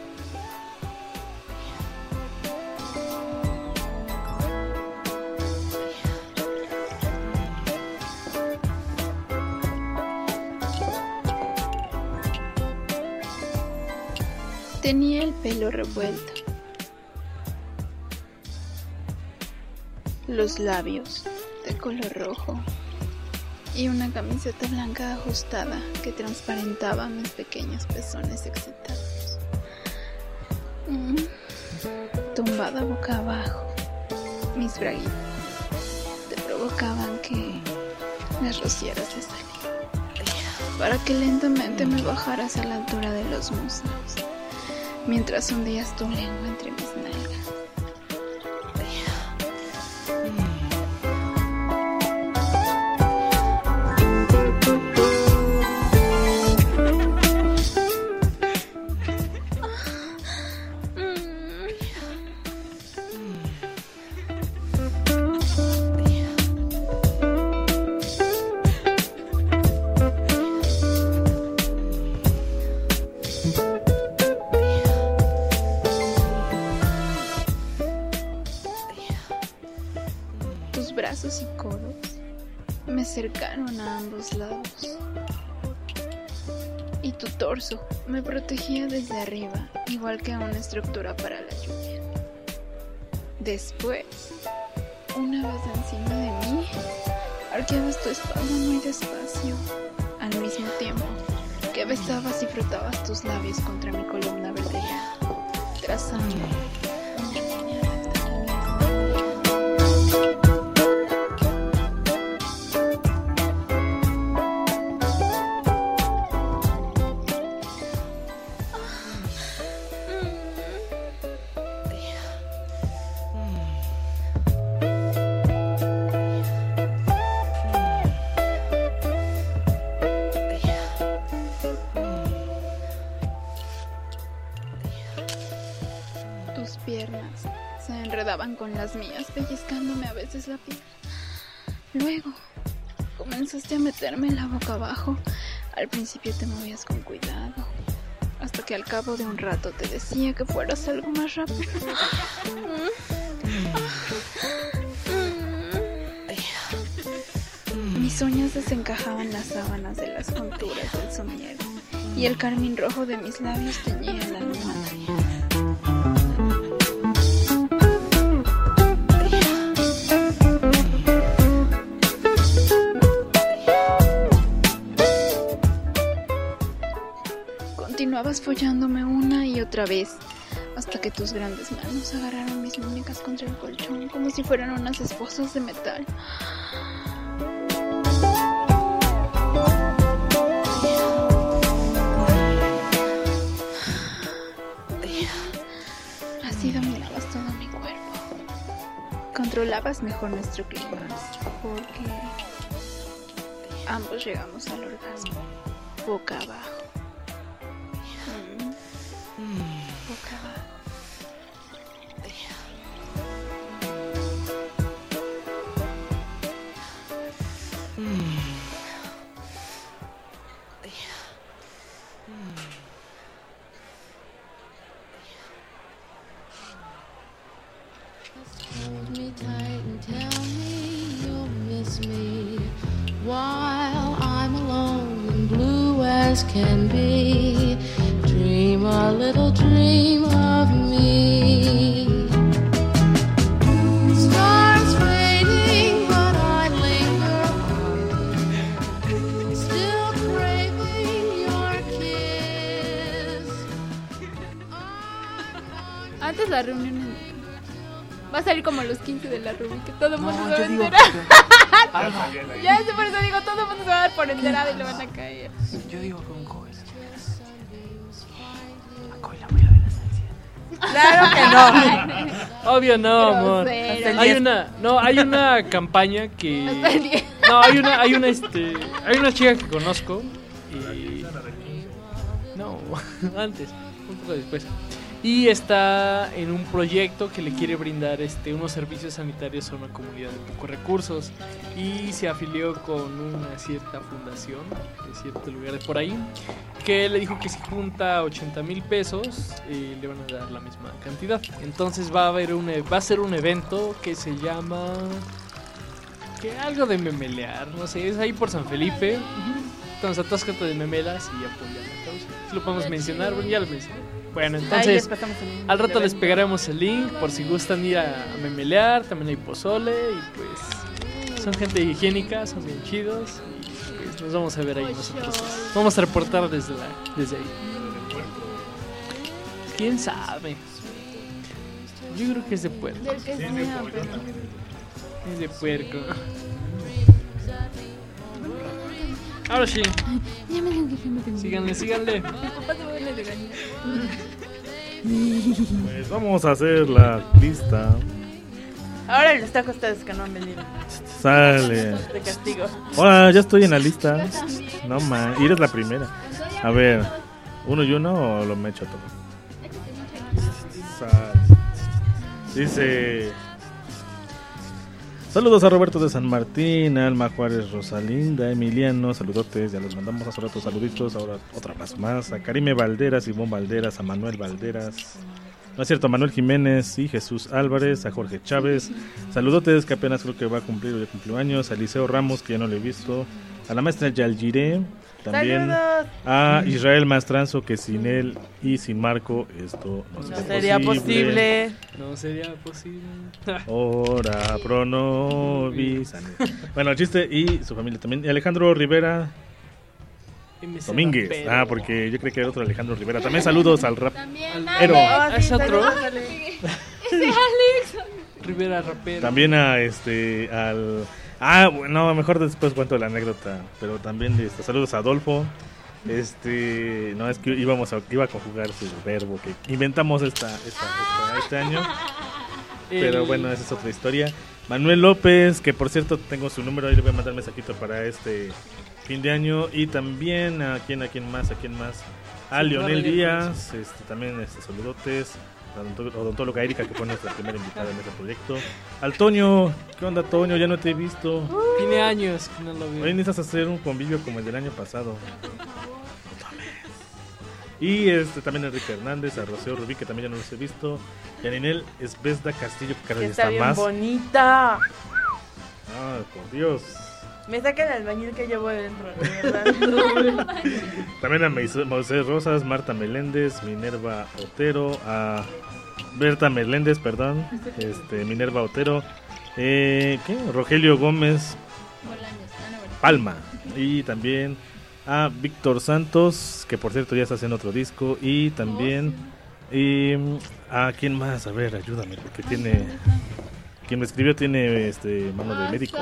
Tenía el pelo revuelto, los labios de color rojo y una camiseta blanca ajustada que transparentaba mis pequeños pezones excitados. Mm. Tumbada boca abajo, mis braguitas te provocaban que las rociaras de saliva para que lentamente me bajaras a la altura de los muslos mientras hundías tu lengua entre mis nalgas. Tus brazos y codos me cercaron a ambos lados. Y tu torso me protegía desde arriba, igual que una estructura para la lluvia. Después, una vez encima de mí, arqueabas tu espalda muy despacio, al mismo tiempo que besabas y frotabas tus labios contra mi columna vertebral, trazando una línea recta. piernas se enredaban con las mías, pellizcándome a veces la piel. Luego comenzaste a meterme la boca abajo. Al principio te movías con cuidado, hasta que al cabo de un rato te decía que fueras algo más rápido. Mis uñas desencajaban las sábanas de las junturas del somier y el carmín rojo de mis labios teñía la almohada. Continuabas follándome una y otra vez, hasta que tus grandes manos agarraron mis muñecas contra el colchón como si fueran unas esposas de metal. Así dominabas todo mi cuerpo. Controlabas mejor nuestro clímax, porque ambos llegamos al orgasmo boca abajo. Boca abajo. Hold me tight and tell me you'll miss me while I'm alone and blue as can be. Dream a little dream of me. Stars fading, but I linger on, still craving your kiss. Antes la reunión en- va a salir como los quince de la Ruby, que todo el mundo No, se va yo a digo enterar. que- Ya sé, por eso digo, todo el mundo se va a dar por enterado y le van a caer. Yo digo con Coel. A Coel la voy a ver hasta el Claro que no. Obvio no, amor. Grosero. Hasta el Hay diez. una, no, hay una campaña que Hasta el diez. no, hay una, hay una, este, hay una chica que conozco y no, antes, un poco después. Y está en un proyecto que le quiere brindar este unos servicios sanitarios a una comunidad de pocos recursos y se afilió con una cierta fundación de cierto lugar de por ahí que le dijo que si junta ochenta mil pesos eh, le van a dar la misma cantidad. Entonces va a haber un e- va a ser un evento que se llama que algo de memelear, no sé, es ahí por San Felipe. Entonces atáscate de memelas y apoya la causa. Si lo podemos mencionar, bueno, ya lo mencioné. Bueno, Ahí les entonces pasamos el link al rato del les evento. pegaremos el link por si gustan ir a, a memelear. También hay pozole y pues son gente higiénica, son bien chidos y pues nos vamos a ver ahí nosotros. Vamos a reportar desde la, desde ahí. ¿Quién sabe? Yo creo que es de puerco. Del que es mío, pero... Es de puerco. Ahora sí, Ya me tengo que ir, ya me tengo que ir. síganle, síganle. Mi papá se va a regañar. Pues vamos a hacer la lista. Ahora les toca a ustedes que no han venido. Sale. De castigo. Hola, ya estoy en la lista. No man, y eres la primera. A ver, ¿uno y uno o lo me echo todo? Sale. Dice: saludos a Roberto de San Martín, Alma Juárez, Rosalinda, Emiliano, saludotes, ya les mandamos hace rato saluditos, ahora otra vez más, a Karime Valderas, Ivonne Valderas, a Manuel Valderas, no es cierto, a Manuel Jiménez y Jesús Álvarez, a Jorge Chávez, saludotes que apenas creo que va a cumplir o ya cumplió años, a Liceo Ramos, que ya no le he visto, a la maestra Yalgiré, también Saludos. a Israel Mastranzo, que sin él y sin Marco esto no, No sería posible. No sería posible. Ora pro nobis. Bueno, chiste y su familia también. Y Alejandro Rivera Domínguez. Pero- Ah, porque yo creo que era otro Alejandro Rivera. También saludos al rap. También, Ero. Ah, ¿Es sí, otro? saludos, Ale. Ese Alex. Rivera Rapero. También a este al ah, bueno, mejor después cuento la anécdota, pero también este, saludos a Adolfo. Este, no es que íbamos a iba a conjugar su verbo que inventamos esta, esta, esta- este año. Pero El- bueno, esa es otra historia. Manuel López, que por cierto tengo su número, ahí le voy a mandar mensajito para este fin de año. Y también a quién, a quién más, a quién más. A Sí, Leonel claro, ya Díaz, este, también este, saludotes. la odontóloga, odontóloga Erika, que fue nuestra primera invitada en este proyecto. Al Toño, ¿qué onda, Toño? Ya no te he visto. Tiene años que no lo veo. Hoy necesitas hacer un convivio como el del año pasado. Y este también a Enrique Hernández, a Rocío Rubí, que también ya no los he visto. Y a Ninel Esbezda Castillo, que cada Que vez está está bien más. bonita. Ah, por Dios. Me saca el albañil que llevo dentro, de verdad. También a Moisés Moisés Rosas, Marta Meléndez, Minerva Otero, a Berta Meléndez, perdón, este Minerva Otero, eh, ¿qué? Rogelio Gómez Palma, y también a Víctor Santos, que por cierto ya está haciendo otro disco, y también y, a quién más, a ver, ayúdame, porque tiene quien me escribió tiene este mano de médico.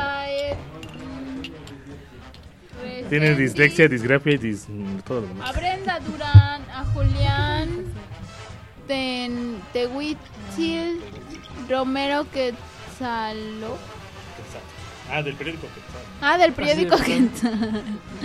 Tiene dislexia, disgrafia y dis, todo lo demás. A Brenda Durán, a Julián Ten, Tehuitzil Romero Quetzalo. Ah, del periódico Quetzal. Ah, del periódico Así es, Quetzal.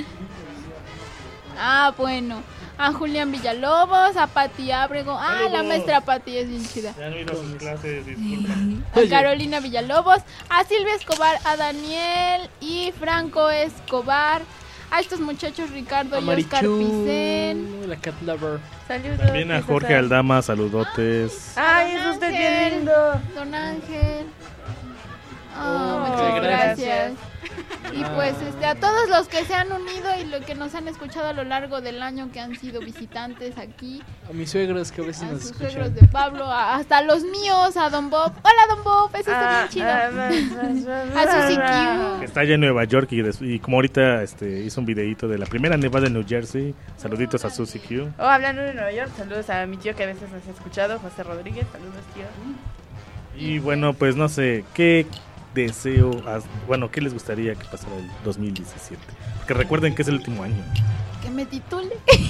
Ah, bueno. A Julián Villalobos, a Pati Ábrego. Ah, la Saludos. maestra Pati es bien chida. Ya no he ido a sus clases, disculpa. A Carolina Villalobos, a Silvia Escobar, a Daniel y Franco Escobar. A estos muchachos Ricardo A y Oscar Marichu, Picén. la cat lover. Saludos. También a César. Jorge Aldama, saludotes. Ay, Don es usted Ángel. bien lindo. Don Ángel. Ah, Oh, muchas gracias. gracias. Y Ah. pues este a todos los que se han unido y los que nos han escuchado a lo largo del año, que han sido visitantes aquí, A mis suegros que a veces a nos sus escuchan. suegros de Pablo, a- hasta los míos, a Don Bob. Hola Don Bob, ese está Ah, bien chido. ah, ah, A Suzy ah, Q. Está allá en Nueva York y, des- y como ahorita este, hizo un videito de la primera nevada en New Jersey. Saluditos a Suzy Q. Oh, hablando de Nueva York, saludos a mi tío que a veces nos ha escuchado, José Rodríguez. Saludos, tío. Y bueno, pues no sé, ¿qué deseo, as- bueno, qué les gustaría que pasara el dos mil diecisiete? Porque recuerden que es el último año. Que me titule.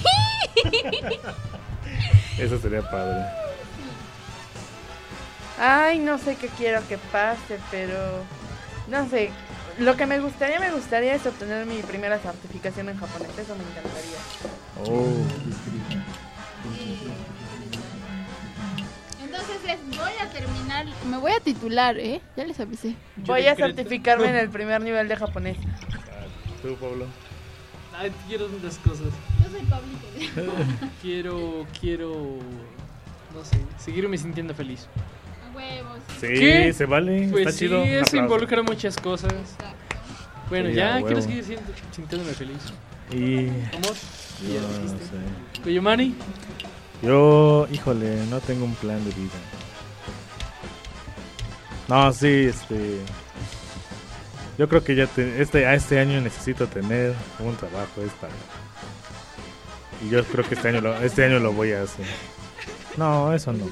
Eso sería padre. Ay, no sé qué quiero que pase, pero no sé. Lo que me gustaría, me gustaría es obtener mi primera certificación en japonés. Eso me encantaría. Oh, Entonces les voy a terminar, me voy a titular, ¿eh? Ya les avisé. Voy a certificarme en el primer nivel de japonés. tú, Pablo. Ay, quiero tantas cosas. Yo soy Pablito. Quiero, quiero, no sé, seguirme sintiendo feliz. A huevos. Sí, ¿Qué? se vale, Pues está sí, chido. Un eso aplauso. involucra muchas cosas. Bueno, Sí, a ya, huevo. quiero seguir siendo- sintiéndome feliz. Y Amor, yo, ya no dijiste. sé. Koyomani, Yo, híjole, no tengo un plan de vida. No, sí, este. Yo creo que ya te, este, a este año necesito tener un trabajo. Es para, y yo creo que este año, lo, este año lo voy a hacer. No, eso no.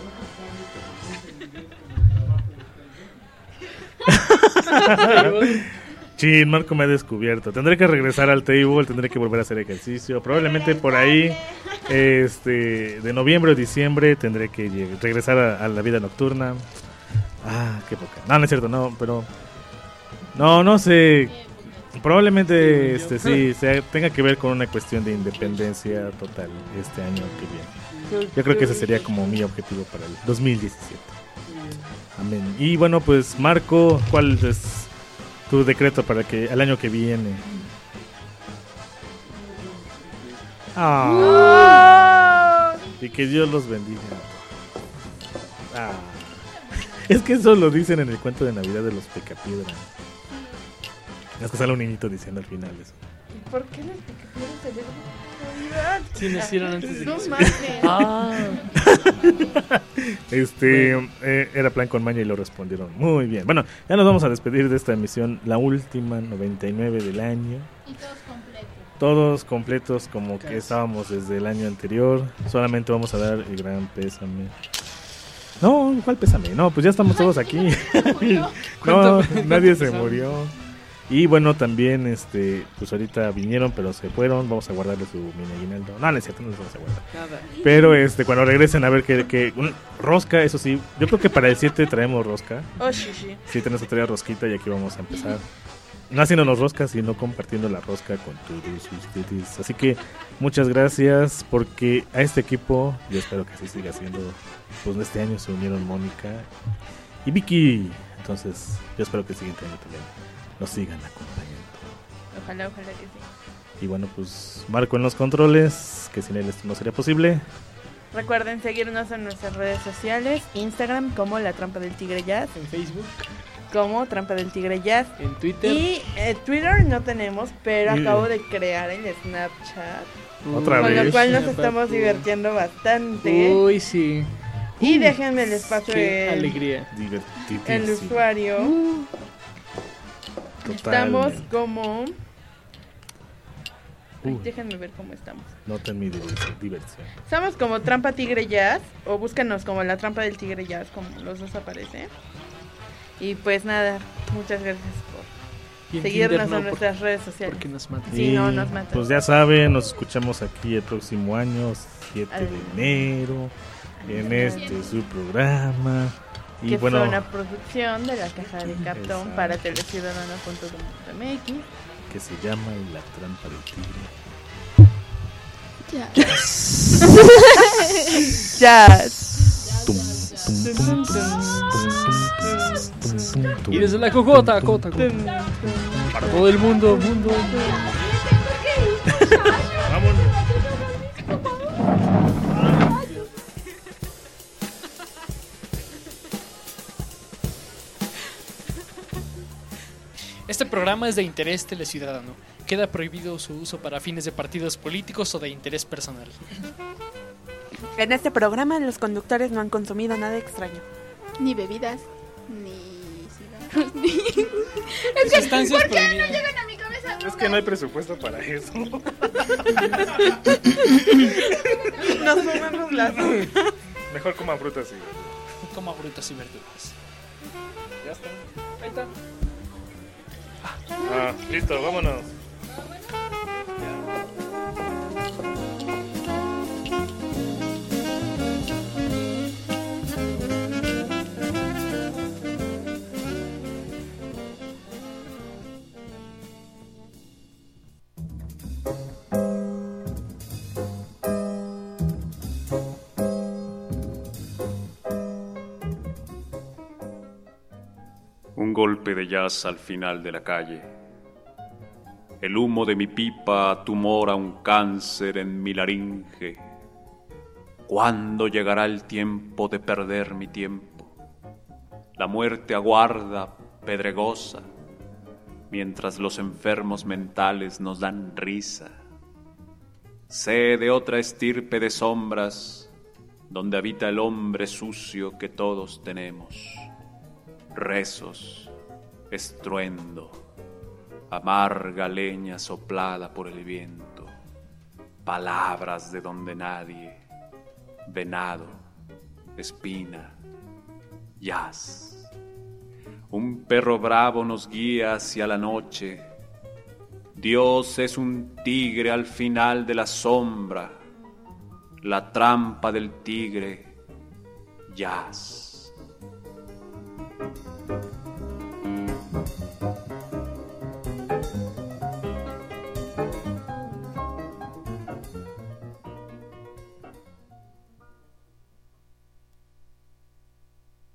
Chin, Marco me ha descubierto. Tendré que regresar al table, tendré que volver a hacer ejercicio. Probablemente por ahí, este, de noviembre o diciembre, tendré que lleg- regresar a, a la vida nocturna. Ah, qué poca. No, no es cierto, no, pero... No, no sé. Probablemente este sí sea, tenga que ver con una cuestión de independencia total este año que viene. Yo creo que ese sería como mi objetivo para el dos mil diecisiete. Amén. Y bueno, pues Marco, ¿cuál es tu decreto para que el año que viene? Ah, y que Dios los bendiga. Ah. Es que eso lo dicen en el cuento de Navidad de los Picapiedra. Es que sale un niñito diciendo al final eso. ¿Por qué los picapiedras celebran Navidad? sí nacieron antes de No que... mames. Ah, Este eh, era plan con maña y lo respondieron muy bien. Bueno, ya nos vamos a despedir de esta emisión, la última noventa y nueve del año. Y todos completos. Todos completos como que estábamos desde el año anterior. Solamente vamos a dar el gran pésame. No, ¿cuál pésame? No, pues ya estamos todos aquí. No, ¿Cuánto- nadie cuánto se pésame? murió. Y bueno, también, este, pues ahorita vinieron, pero se fueron. Vamos a guardarle su mini aguinaldo. No, no es cierto, no les vamos a guardar. nada. Pero este, cuando regresen a ver que, que un- rosca, eso sí, yo creo que para el siete traemos rosca. Oh, sí, sí. Sí, tenemos que traer rosquita y aquí vamos a empezar. no haciéndonos roscas, sino compartiendo la rosca con todos ustedes. Así que muchas gracias, porque a este equipo, yo espero que así siga siendo, pues este año se unieron Mónica y Vicky. Entonces yo espero que el siguiente año también nos sigan acompañando. Ojalá, ojalá que sí. Y bueno, pues Marco en los controles, que sin él esto no sería posible. Recuerden seguirnos en nuestras redes sociales, Instagram como La Trampa del Tigre Jazz, En Facebook, como Trampa del Tigre Jazz. en Twitter. Y eh, Twitter no tenemos, pero Y- acabo de crear el Snapchat, Otra con vez. lo cual nos Uy, estamos papu. divirtiendo bastante. Uy, sí. Y déjenme les paso Qué el, alegría. Divertidísimo. el usuario. Estamos Totalmente. como... Ay, Uy. déjenme ver cómo estamos. Noten mi diversión. diversión. Estamos como Trampa Tigre Jazz, o búscanos como La Trampa del Tigre Jazz, como los dos aparecen. Y pues nada, muchas gracias Y por en seguirnos Tinder no, en nuestras redes sociales. Porque nos matan. Sí, Y, no, nos matan. Pues ya saben, nos escuchamos aquí el próximo año, siete Al- de enero, en este su programa. Y Que bueno, fue una producción de la Caja de Cartón Exacto. para teleciudadano punto com punto m x. que se llama La Trampa del Tigre. Ya. Jazz. Tum, tum, tum, tum, tum, tum, tum, tum, tum. Y desde la cocota, cota, cota. Para todo el mundo, mundo. Vámonos. Este programa es de interés teleciudadano. Queda prohibido su uso para fines de partidos políticos o de interés personal. En este programa los conductores no han consumido nada extraño. Ni bebidas, ni cigarros, ni... Sustancias prohibidas. Llegan a mi cabeza. Es que no hay presupuesto para eso. Nos fumamos las... Mejor coman frutas y Coma frutas y verduras. ya está. Ahí está. Ah, listo, vámonos. Un golpe de jazz al final de la calle. El humo de mi pipa tumora un cáncer en mi laringe. ¿Cuándo llegará el tiempo de perder mi tiempo? La muerte aguarda, pedregosa, mientras los enfermos mentales nos dan risa. Sé de otra estirpe de sombras, donde habita el hombre sucio que todos tenemos. Rezos, estruendo, amarga leña soplada por el viento, palabras de donde nadie, venado, espina, jazz. Un perro bravo nos guía hacia la noche. Dios es un tigre al final de la sombra, la trampa del tigre, jazz.